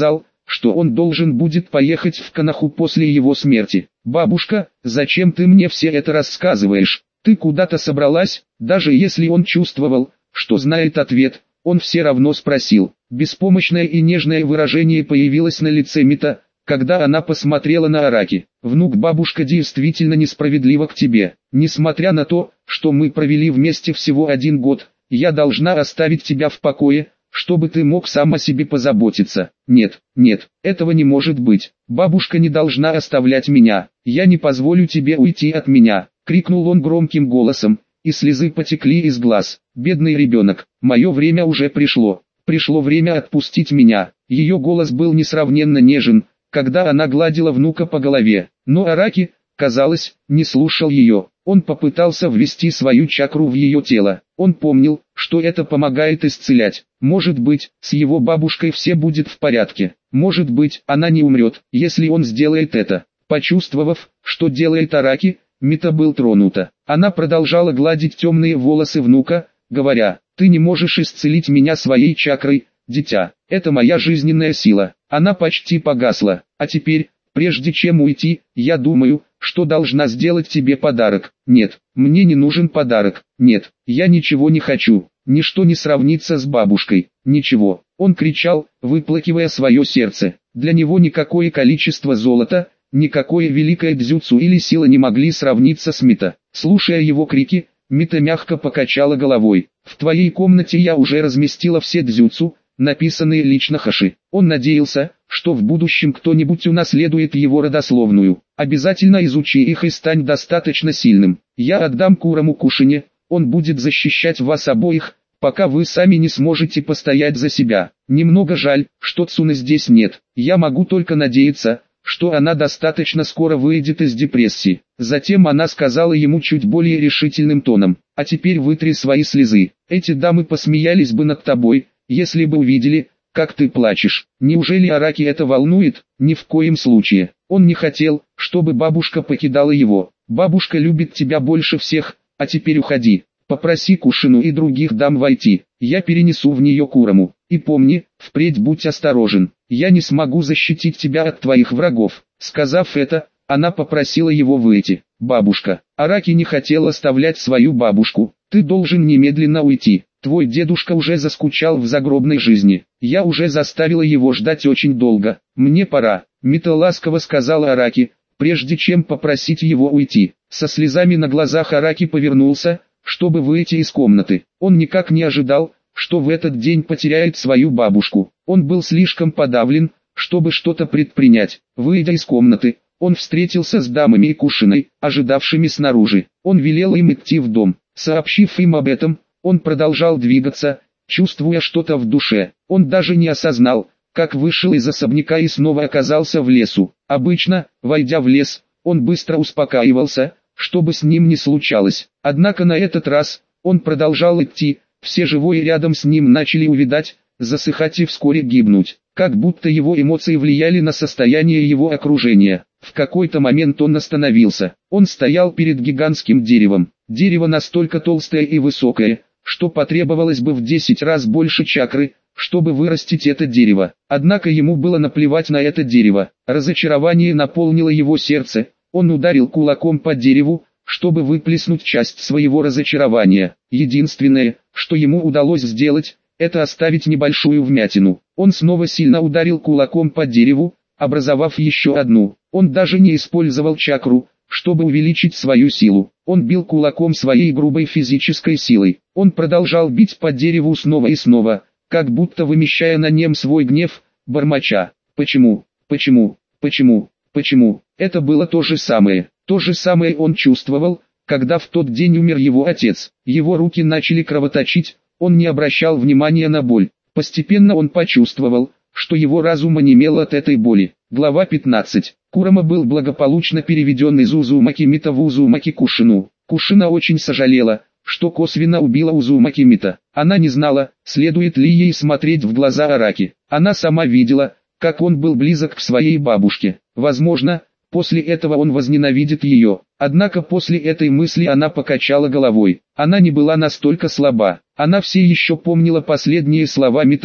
что он должен будет поехать в Коноху после его смерти. «Бабушка, зачем ты мне все это рассказываешь? Ты куда-то собралась?» Даже если он чувствовал, что знает ответ, он все равно спросил. Беспомощное и нежное выражение появилось на лице Мита, когда она посмотрела на Араки. «Внук, бабушка действительно несправедлива к тебе. Несмотря на то, что мы провели вместе всего 1 год, я должна оставить тебя в покое, чтобы ты мог сам о себе позаботиться. Нет, нет, этого не может быть. Бабушка не должна оставлять меня. Я не позволю тебе уйти от меня», — крикнул он громким голосом, и слезы потекли из глаз. «Бедный ребенок, мое время уже пришло. Пришло время отпустить меня». Ее голос был несравненно нежен, когда она гладила внука по голове. Но Араки, казалось, не слушал ее. Он попытался ввести свою чакру в ее тело. Он помнил, что это помогает исцелять. Может быть, с его бабушкой все будет в порядке. Может быть, она не умрет, если он сделает это. Почувствовав, что делает Араки, Мита был тронута. Она продолжала гладить темные волосы внука, говоря: «Ты не можешь исцелить меня своей чакрой, дитя. Это моя жизненная сила». Она почти погасла. «А теперь, прежде чем уйти, я думаю, что должна сделать тебе подарок». «Нет, мне не нужен подарок. Нет, я ничего не хочу. Ничто не сравнится с бабушкой. Ничего». Он кричал, выплакивая свое сердце. Для него никакое количество золота, никакое великое дзюцу или сила не могли сравниться с Мита. Слушая его крики, Мита мягко покачала головой. «В твоей комнате я уже разместила все дзюцу, написанные лично Хаши». Он надеялся, что в будущем кто-нибудь унаследует его родословную. «Обязательно изучи их и стань достаточно сильным. Я отдам Курому Кушине, он будет защищать вас обоих, пока вы сами не сможете постоять за себя. Немного жаль, что Цуны здесь нет. Я могу только надеяться, что она достаточно скоро выйдет из депрессии». Затем она сказала ему чуть более решительным тоном: «А теперь вытри свои слезы. Эти дамы посмеялись бы над тобой, если бы увидели, как ты плачешь». Неужели Араки это волнует? Ни в коем случае. Он не хотел, чтобы бабушка покидала его. «Бабушка любит тебя больше всех, а теперь уходи. Попроси Кушину и других дам войти. Я перенесу в нее Курому. И помни, впредь будь осторожен. Я не смогу защитить тебя от твоих врагов». Сказав это, она попросила его выйти. «Бабушка». Араки не хотел оставлять свою бабушку. «Ты должен немедленно уйти. Твой дедушка уже заскучал в загробной жизни. Я уже заставила его ждать очень долго. Мне пора». Мита ласково сказала Араки, прежде чем попросить его уйти. Со слезами на глазах Араки повернулся, чтобы выйти из комнаты. Он никак не ожидал, что в этот день потеряет свою бабушку. Он был слишком подавлен, чтобы что-то предпринять. Выйдя из комнаты, он встретился с дамами и Кушиной, ожидавшими снаружи. Он велел им идти в дом. Сообщив им об этом, он продолжал двигаться, чувствуя что-то в душе. Он даже не осознал, как вышел из особняка и снова оказался в лесу. Обычно, войдя в лес, он быстро успокаивался, что бы с ним ни случалось. Однако на этот раз, он продолжал идти, все живые рядом с ним начали увядать, засыхать и вскоре гибнуть. Как будто его эмоции влияли на состояние его окружения. В какой-то момент он остановился. Он стоял перед гигантским деревом. Дерево настолько толстое и высокое, что потребовалось бы в 10 раз больше чакры, чтобы вырастить это дерево. Однако ему было наплевать на это дерево. Разочарование наполнило его сердце. Он ударил кулаком по дереву, чтобы выплеснуть часть своего разочарования. Единственное, что ему удалось сделать, это оставить небольшую вмятину. Он снова сильно ударил кулаком по дереву, образовав еще одну. Он даже не использовал чакру, чтобы увеличить свою силу. Он бил кулаком своей грубой физической силой. Он продолжал бить по дереву снова и снова, как будто вымещая на нем свой гнев, бормоча: «Почему? Почему? Почему? Почему?» Это было то же самое. То же самое он чувствовал, когда в тот день умер его отец. Его руки начали кровоточить, он не обращал внимания на боль. Постепенно он почувствовал, что его разум онемел от этой боли. Глава 15. Курама был благополучно переведен из Узумаки Мита в Узумаки Кушину. Кушина очень сожалела, что косвенно убила Узумаки Мита. Она не знала, следует ли ей смотреть в глаза Араки. Она сама видела, как он был близок к своей бабушке. Возможно, после этого он возненавидит ее. Однако после этой мысли она покачала головой. Она не была настолько слаба. Она все еще помнила последние слова Мита: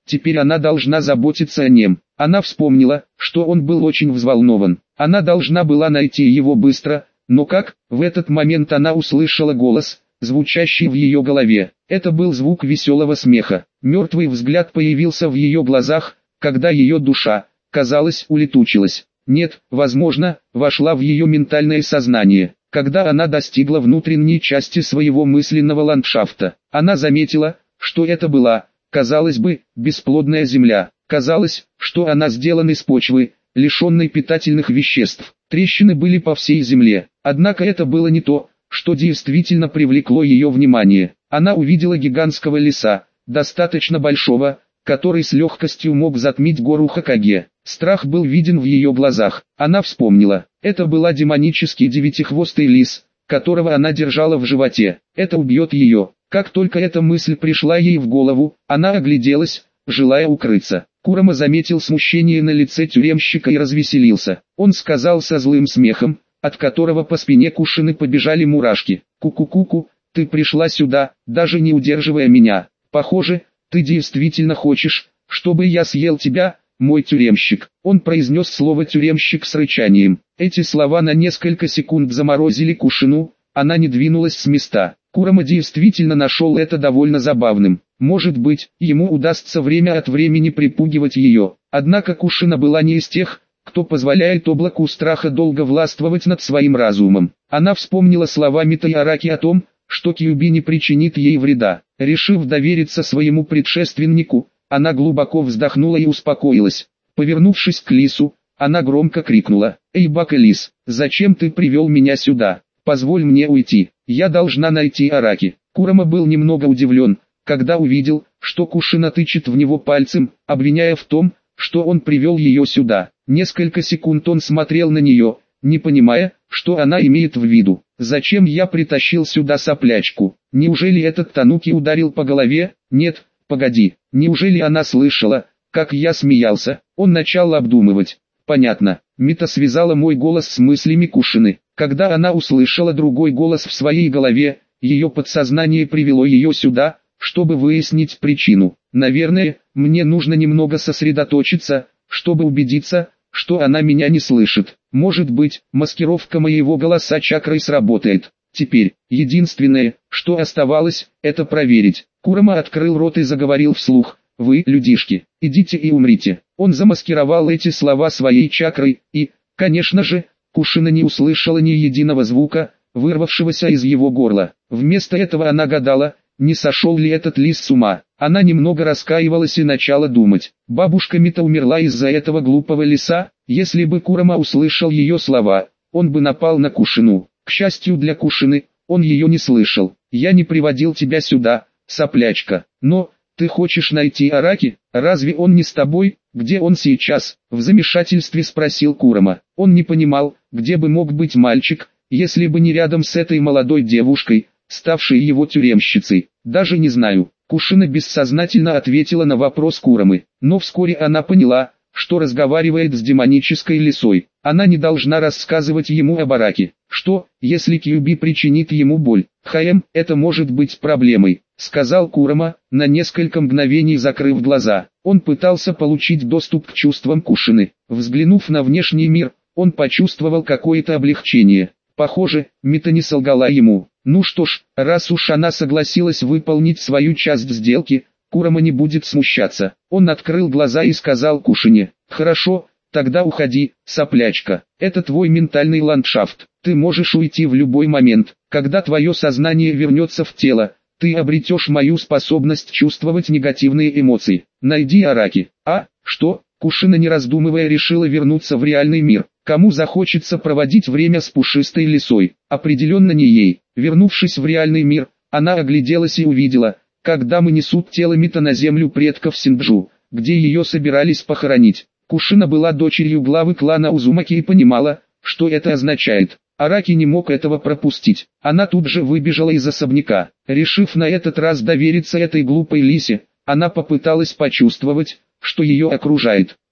теперь она должна заботиться о нем. Она вспомнила, что он был очень взволнован. Она должна была найти его быстро, но как? В этот момент она услышала голос, звучащий в ее голове. Это был звук веселого смеха. Мертвый взгляд появился в ее глазах, когда ее душа, казалось, улетучилась. Нет, возможно, вошла в ее ментальное сознание. Когда она достигла внутренней части своего мысленного ландшафта, она заметила, что это была, казалось бы, бесплодная земля. Казалось, что она сделана из почвы, лишенной питательных веществ. Трещины были по всей земле. Однако это было не то, что действительно привлекло ее внимание. Она увидела гигантского лиса, достаточно большого, который с легкостью мог затмить гору Хокаге. Страх был виден в ее глазах. Она вспомнила, это была демонический девятихвостый лис, которого она держала в животе. Это убьет ее. Как только эта мысль пришла ей в голову, она огляделась, желая укрыться. Курама заметил смущение на лице тюремщика и развеселился. Он сказал со злым смехом, от которого по спине Кушины побежали мурашки: «Ку-ку-ку-ку, ты пришла сюда, даже не удерживая меня. Похоже, ты действительно хочешь, чтобы я съел тебя, мой тюремщик». Он произнес слово «тюремщик» с рычанием. Эти слова на несколько секунд заморозили Кушину, она не двинулась с места. Курама действительно нашел это довольно забавным. Может быть, ему удастся время от времени припугивать ее. Однако Кушина была не из тех, кто позволяет облаку страха долго властвовать над своим разумом. Она вспомнила слова Митаяраки о том, что Кьюби не причинит ей вреда. Решив довериться своему предшественнику, она глубоко вздохнула и успокоилась. Повернувшись к лису, она громко крикнула: «Эй, Бака-лис, зачем ты привел меня сюда? Позволь мне уйти, я должна найти Араки». Курама был немного удивлен, когда увидел, что Кушина тычет в него пальцем, обвиняя в том, что он привел ее сюда. Несколько секунд он смотрел на нее, не понимая, что она имеет в виду. «Зачем я притащил сюда соплячку? Неужели этот Тануки ударил по голове? Нет, погоди, неужели она слышала, как я смеялся?» Он начал обдумывать. Понятно, Мита связала мой голос с мыслями Кушины. Когда она услышала другой голос в своей голове, ее подсознание привело ее сюда, чтобы выяснить причину. Наверное, мне нужно немного сосредоточиться, чтобы убедиться, что она меня не слышит. Может быть, маскировка моего голоса чакрой сработает. Теперь, единственное, что оставалось, это проверить. Курама открыл рот и заговорил вслух: «Вы, людишки, идите и умрите». Он замаскировал эти слова своей чакрой, и, конечно же, Кушина не услышала ни единого звука, вырвавшегося из его горла. Вместо этого она гадала, не сошел ли этот лис с ума. Она немного раскаивалась и начала думать: бабушка Мита умерла из-за этого глупого лиса. Если бы Курама услышал ее слова, он бы напал на Кушину. К счастью для Кушины, он ее не слышал. «Я не приводил тебя сюда, соплячка. Но, ты хочешь найти Араки? Разве он не с тобой? Где он сейчас?» В замешательстве спросил Курама. Он не понимал, где бы мог быть мальчик, если бы не рядом с этой молодой девушкой, ставшей его тюремщицей. «Даже не знаю». Кушина бессознательно ответила на вопрос Курамы, но вскоре она поняла, что разговаривает с демонической лисой. Она не должна рассказывать ему об Араке. Что, если Кьюби причинит ему боль? Это может быть проблемой, сказал Курама, на несколько мгновений закрыв глаза. Он пытался получить доступ к чувствам Кушины. Взглянув на внешний мир, он почувствовал какое-то облегчение. Похоже, Мита не солгала ему. Ну что ж, раз уж она согласилась выполнить свою часть сделки, Курама не будет смущаться. Он открыл глаза и сказал Кушине: «Хорошо, тогда уходи, соплячка. Это твой ментальный ландшафт. Ты можешь уйти в любой момент. Когда твое сознание вернется в тело, ты обретешь мою способность чувствовать негативные эмоции. Найди Араки». «А, что?» Кушина, не раздумывая, решила вернуться в реальный мир. Кому захочется проводить время с пушистой лисой? Определенно не ей. Вернувшись в реальный мир, она огляделась и увидела, как дамы несут тело Мита на землю предков Синджу, где ее собирались похоронить. Кушина была дочерью главы клана Узумаки и понимала, что это означает. Араки не мог этого пропустить. Она тут же выбежала из особняка. Решив на этот раз довериться этой глупой лисе, она попыталась почувствовать, что ее окружает.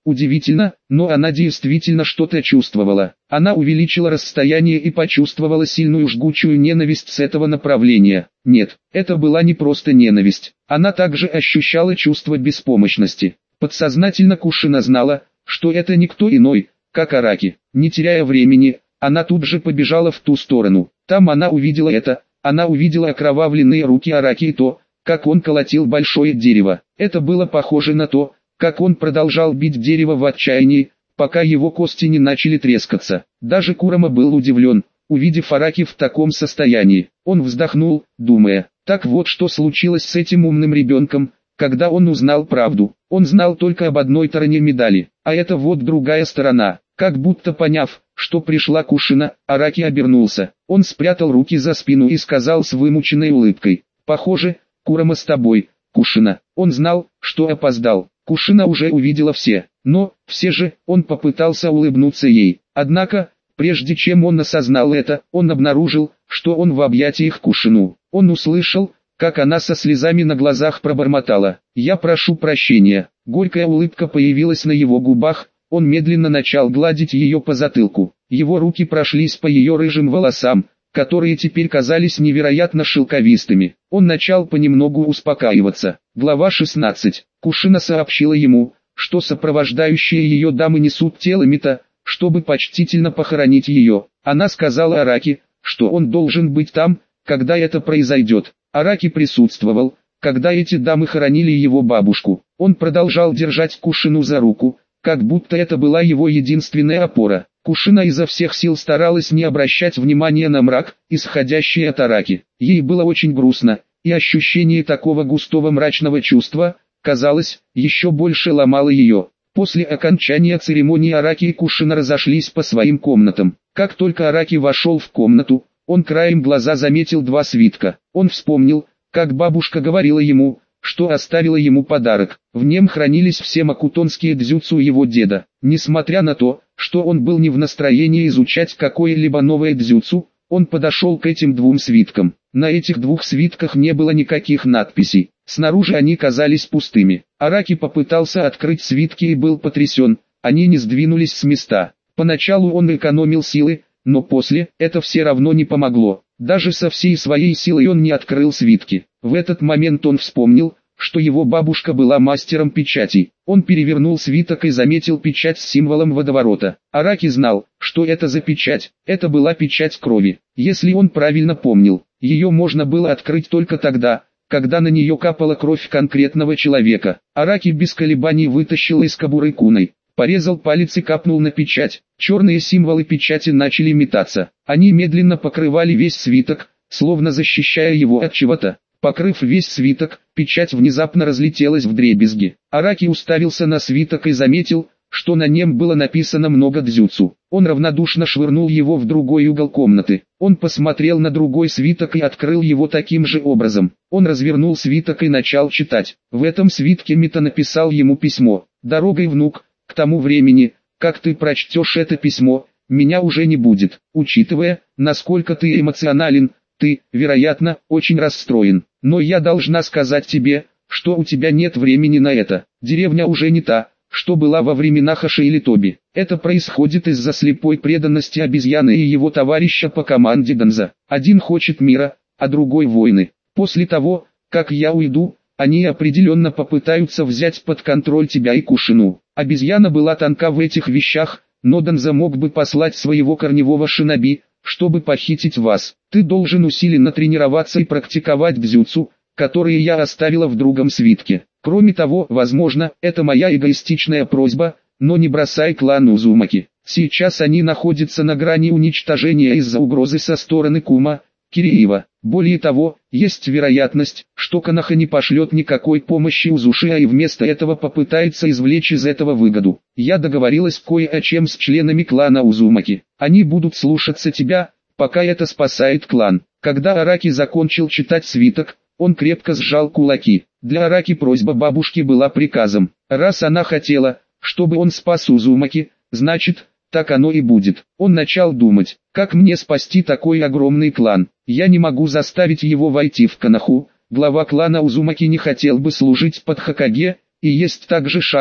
Удивительно, но она действительно что-то чувствовала. Она увеличила расстояние и почувствовала сильную жгучую ненависть с этого направления. Нет, это была не просто ненависть. Она также ощущала чувство беспомощности. Подсознательно Кушина знала, что это никто иной, как Араки. Не теряя времени, она тут же побежала в ту сторону. Там она увидела это. Она увидела окровавленные руки Араки и то, как он колотил большое дерево. Это было похоже на то, как он продолжал бить дерево в отчаянии, пока его кости не начали трескаться. Даже Курама был удивлен, увидев Араки в таком состоянии. Он вздохнул, думая, так вот что случилось с этим умным ребенком, когда он узнал правду. Он знал только об одной стороне медали, а это вот другая сторона. Как будто поняв, что пришла Кушина, Араки обернулся. Он спрятал руки за спину и сказал с вымученной улыбкой, «Похоже, Курама с тобой, Кушина». Он знал, что опоздал. Кушина уже увидела все, но, все же, он попытался улыбнуться ей. Однако, прежде чем он осознал это, он обнаружил, что он в объятиях Кушину. Он услышал, как она со слезами на глазах пробормотала, «Я прошу прощения». Горькая улыбка появилась на его губах, он медленно начал гладить ее по затылку. Его руки прошлись по ее рыжим волосам, которые теперь казались невероятно шелковистыми. Он начал понемногу успокаиваться. Глава 16. Кушина сообщила ему, что сопровождающие ее дамы несут тело Мита, чтобы почтительно похоронить ее. Она сказала Араки, что он должен быть там, когда это произойдет. Араки присутствовал, когда эти дамы хоронили его бабушку. Он продолжал держать Кушину за руку, как будто это была его единственная опора. Кушина изо всех сил старалась не обращать внимания на мрак, исходящий от Араки. Ей было очень грустно, и ощущение такого густого мрачного чувства, казалось, еще больше ломало ее. После окончания церемонии Араки и Кушина разошлись по своим комнатам. Как только Араки вошел в комнату, он краем глаза заметил два свитка. Он вспомнил, как бабушка говорила ему, что оставила ему подарок. В нем хранились все макутонские дзюцу его деда. Несмотря на то, что он был не в настроении изучать какое-либо новое дзюцу, он подошел к этим двум свиткам. На этих двух свитках не было никаких надписей. Снаружи они казались пустыми. Араки попытался открыть свитки и был потрясен. Они не сдвинулись с места. Поначалу он экономил силы, но после это все равно не помогло. Даже со всей своей силой он не открыл свитки. В этот момент он вспомнил, что его бабушка была мастером печатей. Он перевернул свиток и заметил печать с символом водоворота. Араки знал, что это за печать. Это была печать крови. Если он правильно помнил, ее можно было открыть только тогда, когда на нее капала кровь конкретного человека. Араки без колебаний вытащил из кобуры куной, порезал палец и капнул на печать. Черные символы печати начали метаться. Они медленно покрывали весь свиток, словно защищая его от чего-то. Покрыв весь свиток, печать внезапно разлетелась вдребезги. Араки уставился на свиток и заметил, что на нем было написано много дзюцу. Он равнодушно швырнул его в другой угол комнаты. Он посмотрел на другой свиток и открыл его таким же образом. Он развернул свиток и начал читать. В этом свитке Мита написал ему письмо. «Дорогой, внук, к тому времени, как ты прочтешь это письмо, меня уже не будет. Учитывая, насколько ты эмоционален, ты, вероятно, очень расстроен. Но я должна сказать тебе, что у тебя нет времени на это. Деревня уже не та, что была во времена Хаши или Тоби. Это происходит из-за слепой преданности обезьяны и его товарища по команде Ганза. Один хочет мира, а другой войны. После того, как я уйду, они определенно попытаются взять под контроль тебя и Кушину. Обезьяна была тонка в этих вещах, но Данза мог бы послать своего корневого шиноби, чтобы похитить вас. Ты должен усиленно тренироваться и практиковать дзюцу, которые я оставила в другом свитке. Кроме того, возможно, это моя эгоистичная просьба, но не бросай клан Узумаки. Сейчас они находятся на грани уничтожения из-за угрозы со стороны Кума, Кириева. Более того, есть вероятность, что Коноха не пошлет никакой помощи Узушиа и вместо этого попытается извлечь из этого выгоду. Я договорилась кое о чем с членами клана Узумаки. Они будут слушаться тебя, пока это спасает клан. Когда Араки закончил читать свиток, он крепко сжал кулаки. Для Араки просьба бабушки была приказом. Раз она хотела, чтобы он спас Узумаки, значит, так оно и будет. Он начал думать, как мне спасти такой огромный клан. Я не могу заставить его войти в Коноху. Глава клана Узумаки не хотел бы служить под Хокаге, и есть также шанс,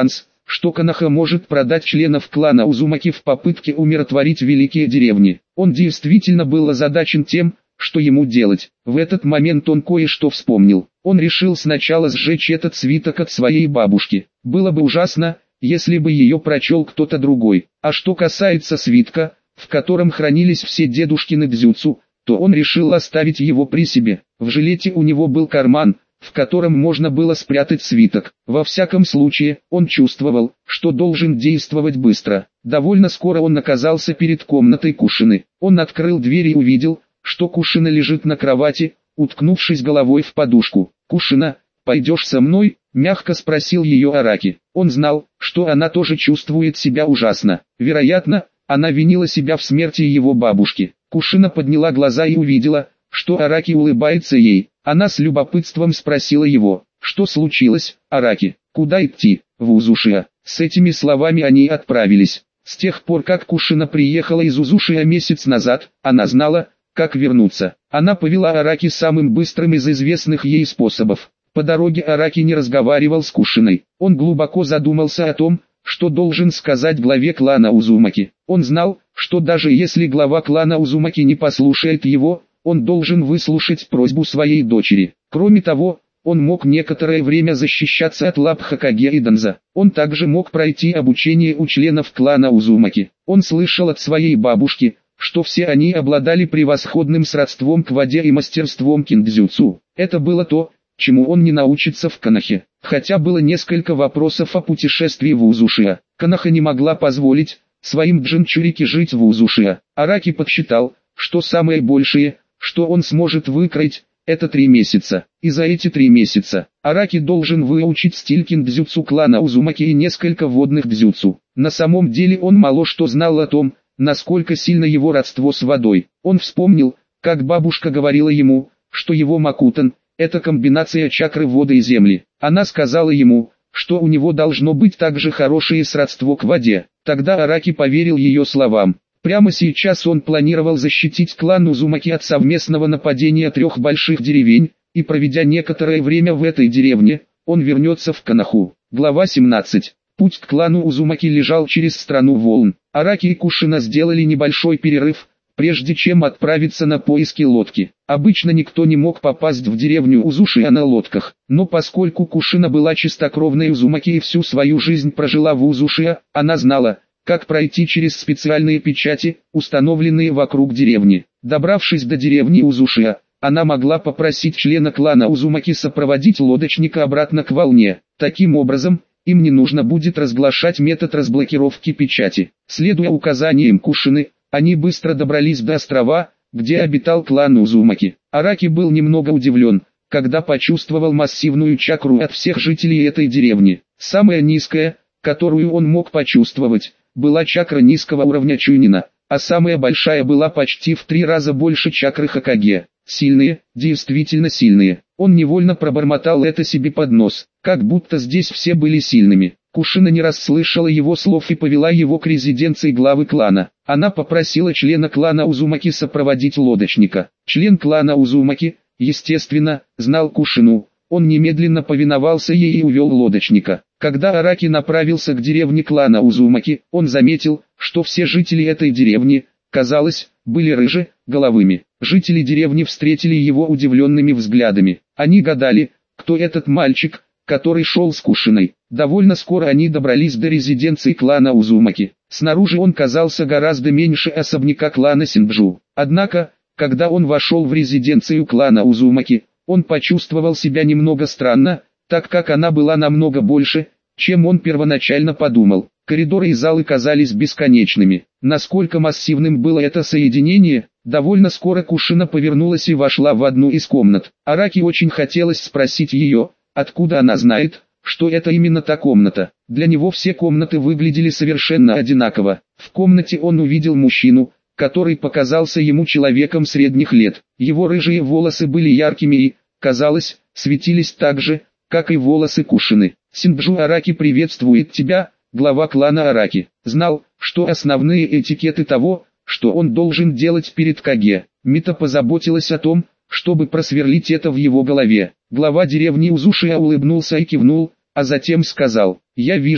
что Коноха может продать членов клана Узумаки в попытке умиротворить великие деревни. Он действительно был озадачен тем, что ему делать. В этот момент он кое-что вспомнил. Он решил сначала сжечь этот свиток от своей бабушки. Было бы ужасно, если бы ее прочел кто-то другой. А что касается свитка, в котором хранились все дедушкины дзюцу, то он решил оставить его при себе. В жилете у него был карман, в котором можно было спрятать свиток. Во всяком случае, он чувствовал, что должен действовать быстро. Довольно скоро он оказался перед комнатой Кушины. Он открыл дверь и увидел, что Кушина лежит на кровати, уткнувшись головой в подушку. «Кушина, пойдешь со мной?» – мягко спросил ее Араки. Он знал, что она тоже чувствует себя ужасно. Вероятно, она винила себя в смерти его бабушки. Кушина подняла глаза и увидела, что Араки улыбается ей. Она с любопытством спросила его: «Что случилось, Араки? Куда идти?» «В Узушиа». С этими словами они отправились. С тех пор, как Кушина приехала из Узушиа месяц назад, она знала, как вернуться. Она повела Араки самым быстрым из известных ей способов. По дороге Араки не разговаривал с Кушиной. Он глубоко задумался о том, что должен сказать главе клана Узумаки. Он знал, что даже если глава клана Узумаки не послушает его, он должен выслушать просьбу своей дочери. Кроме того, он мог некоторое время защищаться от лап Хокаге и Данза. Он также мог пройти обучение у членов клана Узумаки. Он слышал от своей бабушки, что все они обладали превосходным сродством к воде и мастерством киндзюцу. Это было то, чему он не научится в Конохе. Хотя было несколько вопросов о путешествии в Узушиа. Коноха не могла позволить своим джинчурики жить в Узушиа. Араки подсчитал, что самое большее, что он сможет выкроить, это 3 месяца. И за эти 3 месяца Араки должен выучить стиль киндзюцу клана Узумаки и несколько водных дзюцу. На самом деле он мало что знал о том, насколько сильно его родство с водой. Он вспомнил, как бабушка говорила ему, что его Макутан – это комбинация чакры воды и земли. Она сказала ему, что у него должно быть также хорошее сродство к воде. Тогда Араки поверил ее словам. Прямо сейчас он планировал защитить клан Узумаки от совместного нападения 3 больших деревень, и проведя некоторое время в этой деревне, он вернется в Коноху. Глава 17. Путь к клану Узумаки лежал через страну волн. Араки и Кушина сделали небольшой перерыв, прежде чем отправиться на поиски лодки. Обычно никто не мог попасть в деревню Узушиа на лодках, но поскольку Кушина была чистокровной Узумаки и всю свою жизнь прожила в Узушиа, она знала, как пройти через специальные печати, установленные вокруг деревни. Добравшись до деревни Узушиа, она могла попросить члена клана Узумаки сопроводить лодочника обратно к волне. Таким образом, им не нужно будет разглашать метод разблокировки печати. Следуя указаниям Кушины, они быстро добрались до острова, где обитал клан Узумаки. Араки был немного удивлен, когда почувствовал массивную чакру от всех жителей этой деревни. Самая низкая, которую он мог почувствовать, была чакра низкого уровня Чунина, а самая большая была почти в 3 раза больше чакры Хокаге. Сильные, действительно сильные. Он невольно пробормотал это себе под нос, как будто здесь все были сильными. Кушина не расслышала его слов и повела его к резиденции главы клана. Она попросила члена клана Узумаки сопроводить лодочника. Член клана Узумаки, естественно, знал Кушину. Он немедленно повиновался ей и увел лодочника. Когда Араки направился к деревне клана Узумаки, он заметил, что все жители этой деревни, казалось, были рыжеголовыми. Жители деревни встретили его удивленными взглядами. Они гадали, кто этот мальчик, который шел с Кушиной. Довольно скоро они добрались до резиденции клана Узумаки. Снаружи он казался гораздо меньше особняка клана Синджу. Однако, когда он вошел в резиденцию клана Узумаки, он почувствовал себя немного странно, так как она была намного больше, чем он первоначально подумал. Коридоры и залы казались бесконечными. Насколько массивным было это соединение, довольно скоро Кушина повернулась и вошла в одну из комнат. Араки очень хотелось спросить ее, откуда она знает, что это именно та комната. Для него все комнаты выглядели совершенно одинаково. В комнате он увидел мужчину, который показался ему человеком средних лет. Его рыжие волосы были яркими и, казалось, светились так же, как и волосы Кушины. Синджу Араки приветствует тебя, глава клана Араки. Знал, что основные этикеты того, что он должен делать перед Каге. Мита позаботилась о том, чтобы просверлить это в его голове. Глава деревни Узушиа улыбнулся и кивнул, а затем сказал: «Я вижу,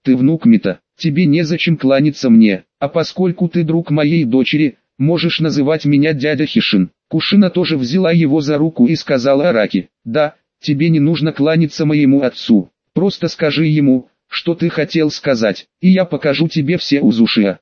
ты внук Мита, тебе незачем кланяться мне, а поскольку ты друг моей дочери, можешь называть меня дядя Хишин. Кушина тоже взяла его за руку и сказала Араки, да, тебе не нужно кланяться моему отцу, просто скажи ему, что ты хотел сказать, и я покажу тебе все Узушия.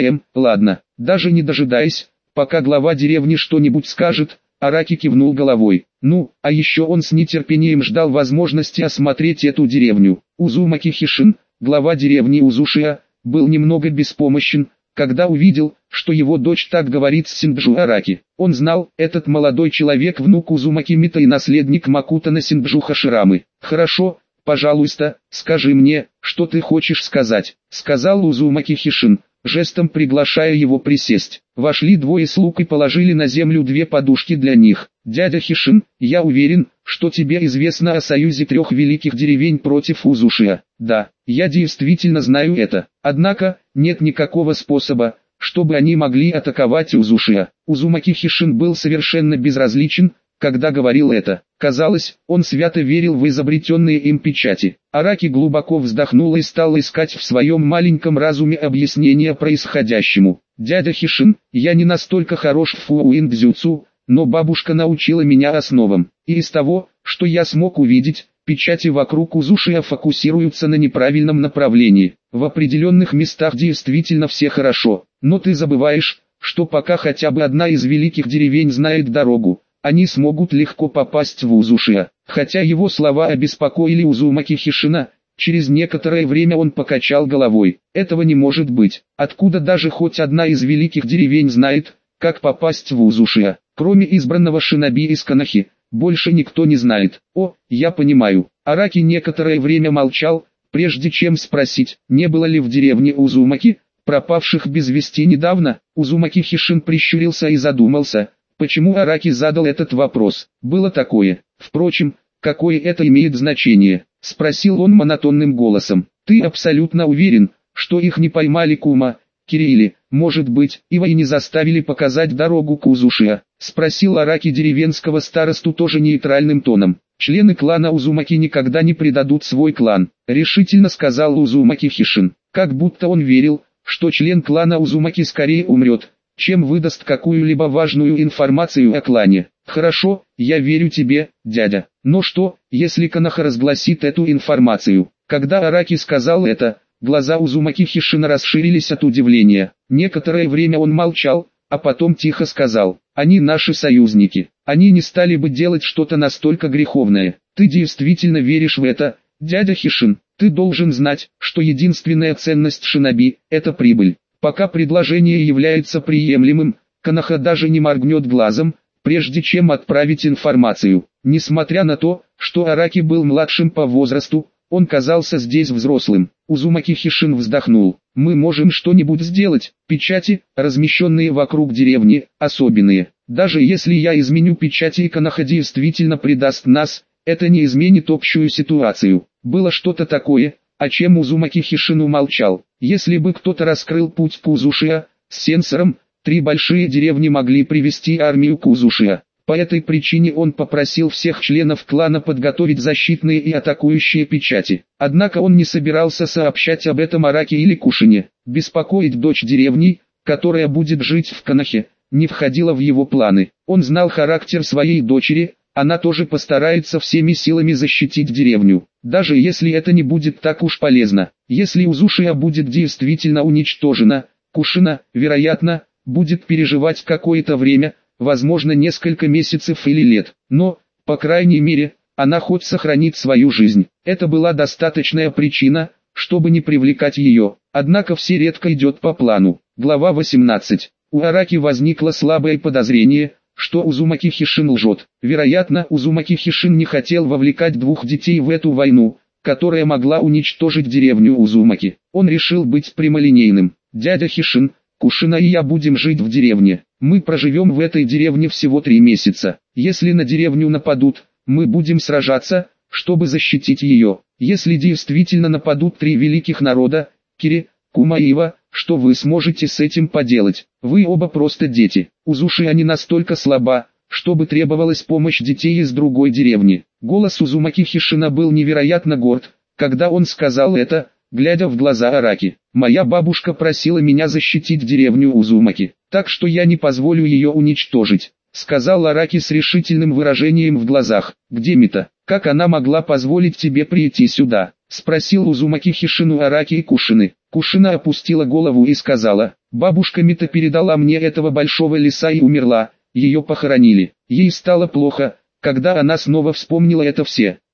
Ладно, даже не дожидаясь, пока глава деревни что-нибудь скажет, Араки кивнул головой. Ну, а еще он с нетерпением ждал возможности осмотреть эту деревню. Узумаки Хишин, глава деревни Узушия, был немного беспомощен, когда увидел, что его дочь так говорит с Синджу Араки. Он знал, этот молодой человек внук Узумаки Мита и наследник Макутана Синджу Хаширамы. «Хорошо, пожалуйста, скажи мне, что ты хочешь сказать», — сказал Узумаки Хишин, жестом приглашая его присесть. Вошли двое слуг и положили на землю две подушки для них. «Дядя Хишин, я уверен, что тебе известно о союзе трех великих деревень против Узушия». «Да, я действительно знаю это. Однако, нет никакого способа, чтобы они могли атаковать Узушия». Узумаки Хишин был совершенно безразличен, когда говорил это. Казалось, он свято верил в изобретенные им печати. Араки глубоко вздохнула и стала искать в своем маленьком разуме объяснение происходящему. «Дядя Хишин, я не настолько хорош в фууин-дзюцу, но бабушка научила меня основам. И из того, что я смог увидеть, печати вокруг Узушия фокусируются на неправильном направлении. В определенных местах действительно все хорошо, но ты забываешь, что пока хотя бы одна из великих деревень знает дорогу, они смогут легко попасть в Узушия». Хотя его слова обеспокоили Узумаки Хишина, через некоторое время он покачал головой. «Этого не может быть. Откуда даже хоть одна из великих деревень знает, как попасть в Узушия? Кроме избранного шиноби из Канахи, больше никто не знает». «О, я понимаю». Араки некоторое время молчал, прежде чем спросить, не было ли в деревне Узумаки, пропавших без вести недавно. Узумаки Хишин прищурился и задумался, почему Араки задал этот вопрос. Было такое. «Впрочем, какое это имеет значение?» — спросил он монотонным голосом. «Ты абсолютно уверен, что их не поймали Кума, Кири или, может быть, Ива и не заставили показать дорогу к Узушия?» — спросил Араки деревенского старосту тоже нейтральным тоном. «Члены клана Узумаки никогда не предадут свой клан», — решительно сказал Узумаки Хишин. Как будто он верил, что член клана Узумаки скорее умрет, чем выдаст какую-либо важную информацию о клане. «Хорошо, я верю тебе, дядя. Но что, если Канаха разгласит эту информацию?» Когда Араки сказал это, глаза Узумаки Хишина расширились от удивления. Некоторое время он молчал, а потом тихо сказал: «Они наши союзники. Они не стали бы делать что-то настолько греховное. Ты действительно веришь в это, дядя Хишин? Ты должен знать, что единственная ценность шиноби – это прибыль. Пока предложение является приемлемым, Канаха даже не моргнет глазом, прежде чем отправить информацию». Несмотря на то, что Араки был младшим по возрасту, он казался здесь взрослым. Узумаки Хишин вздохнул. «Мы можем что-нибудь сделать. Печати, размещенные вокруг деревни, особенные. Даже если я изменю печати и Канаха действительно предаст нас, это не изменит общую ситуацию». Было что-то такое, о чем Узумаки Хишин умолчал. Если бы кто-то раскрыл путь к Узушия с сенсором, 3 большие деревни могли привести армию к Узушия. По этой причине он попросил всех членов клана подготовить защитные и атакующие печати. Однако он не собирался сообщать об этом Араки или Кушине. Беспокоить дочь деревни, которая будет жить в Канахе, не входило в его планы. Он знал характер своей дочери, она тоже постарается всеми силами защитить деревню. Даже если это не будет так уж полезно. Если Узушия будет действительно уничтожена, Кушина, вероятно, будет переживать какое-то время, возможно несколько месяцев или лет, но, по крайней мере, она хоть сохранит свою жизнь. Это была достаточная причина, чтобы не привлекать ее. Однако все редко идет по плану. Глава 18. У Араки возникло слабое подозрение, что Узумаки Хишин лжет. Вероятно, Узумаки Хишин не хотел вовлекать 2 детей в эту войну, которая могла уничтожить деревню Узумаки. Он решил быть прямолинейным. «Дядя Хишин, Кушина и я будем жить в деревне. Мы проживем в этой деревне всего 3 месяца. Если на деревню нападут, мы будем сражаться, чтобы защитить ее. Если действительно нападут 3 великих народа, Кири, Кума и Ива, что вы сможете с этим поделать? Вы оба просто дети. Узушия не настолько слаба, чтобы требовалась помощь детей из другой деревни». Голос Узумаки Хишина был невероятно горд, когда он сказал это, глядя в глаза Араки. «Моя бабушка просила меня защитить деревню Узумаки, так что я не позволю ее уничтожить», сказал Араки с решительным выражением в глазах. «Где Мита? Как она могла позволить тебе прийти сюда?» спросил Узумаки Хишину Араки и Кушины. Кушина опустила голову и сказала: «Бабушка Мита передала мне этого большого лиса и умерла, ее похоронили. Ей стало плохо, когда она снова вспомнила это все.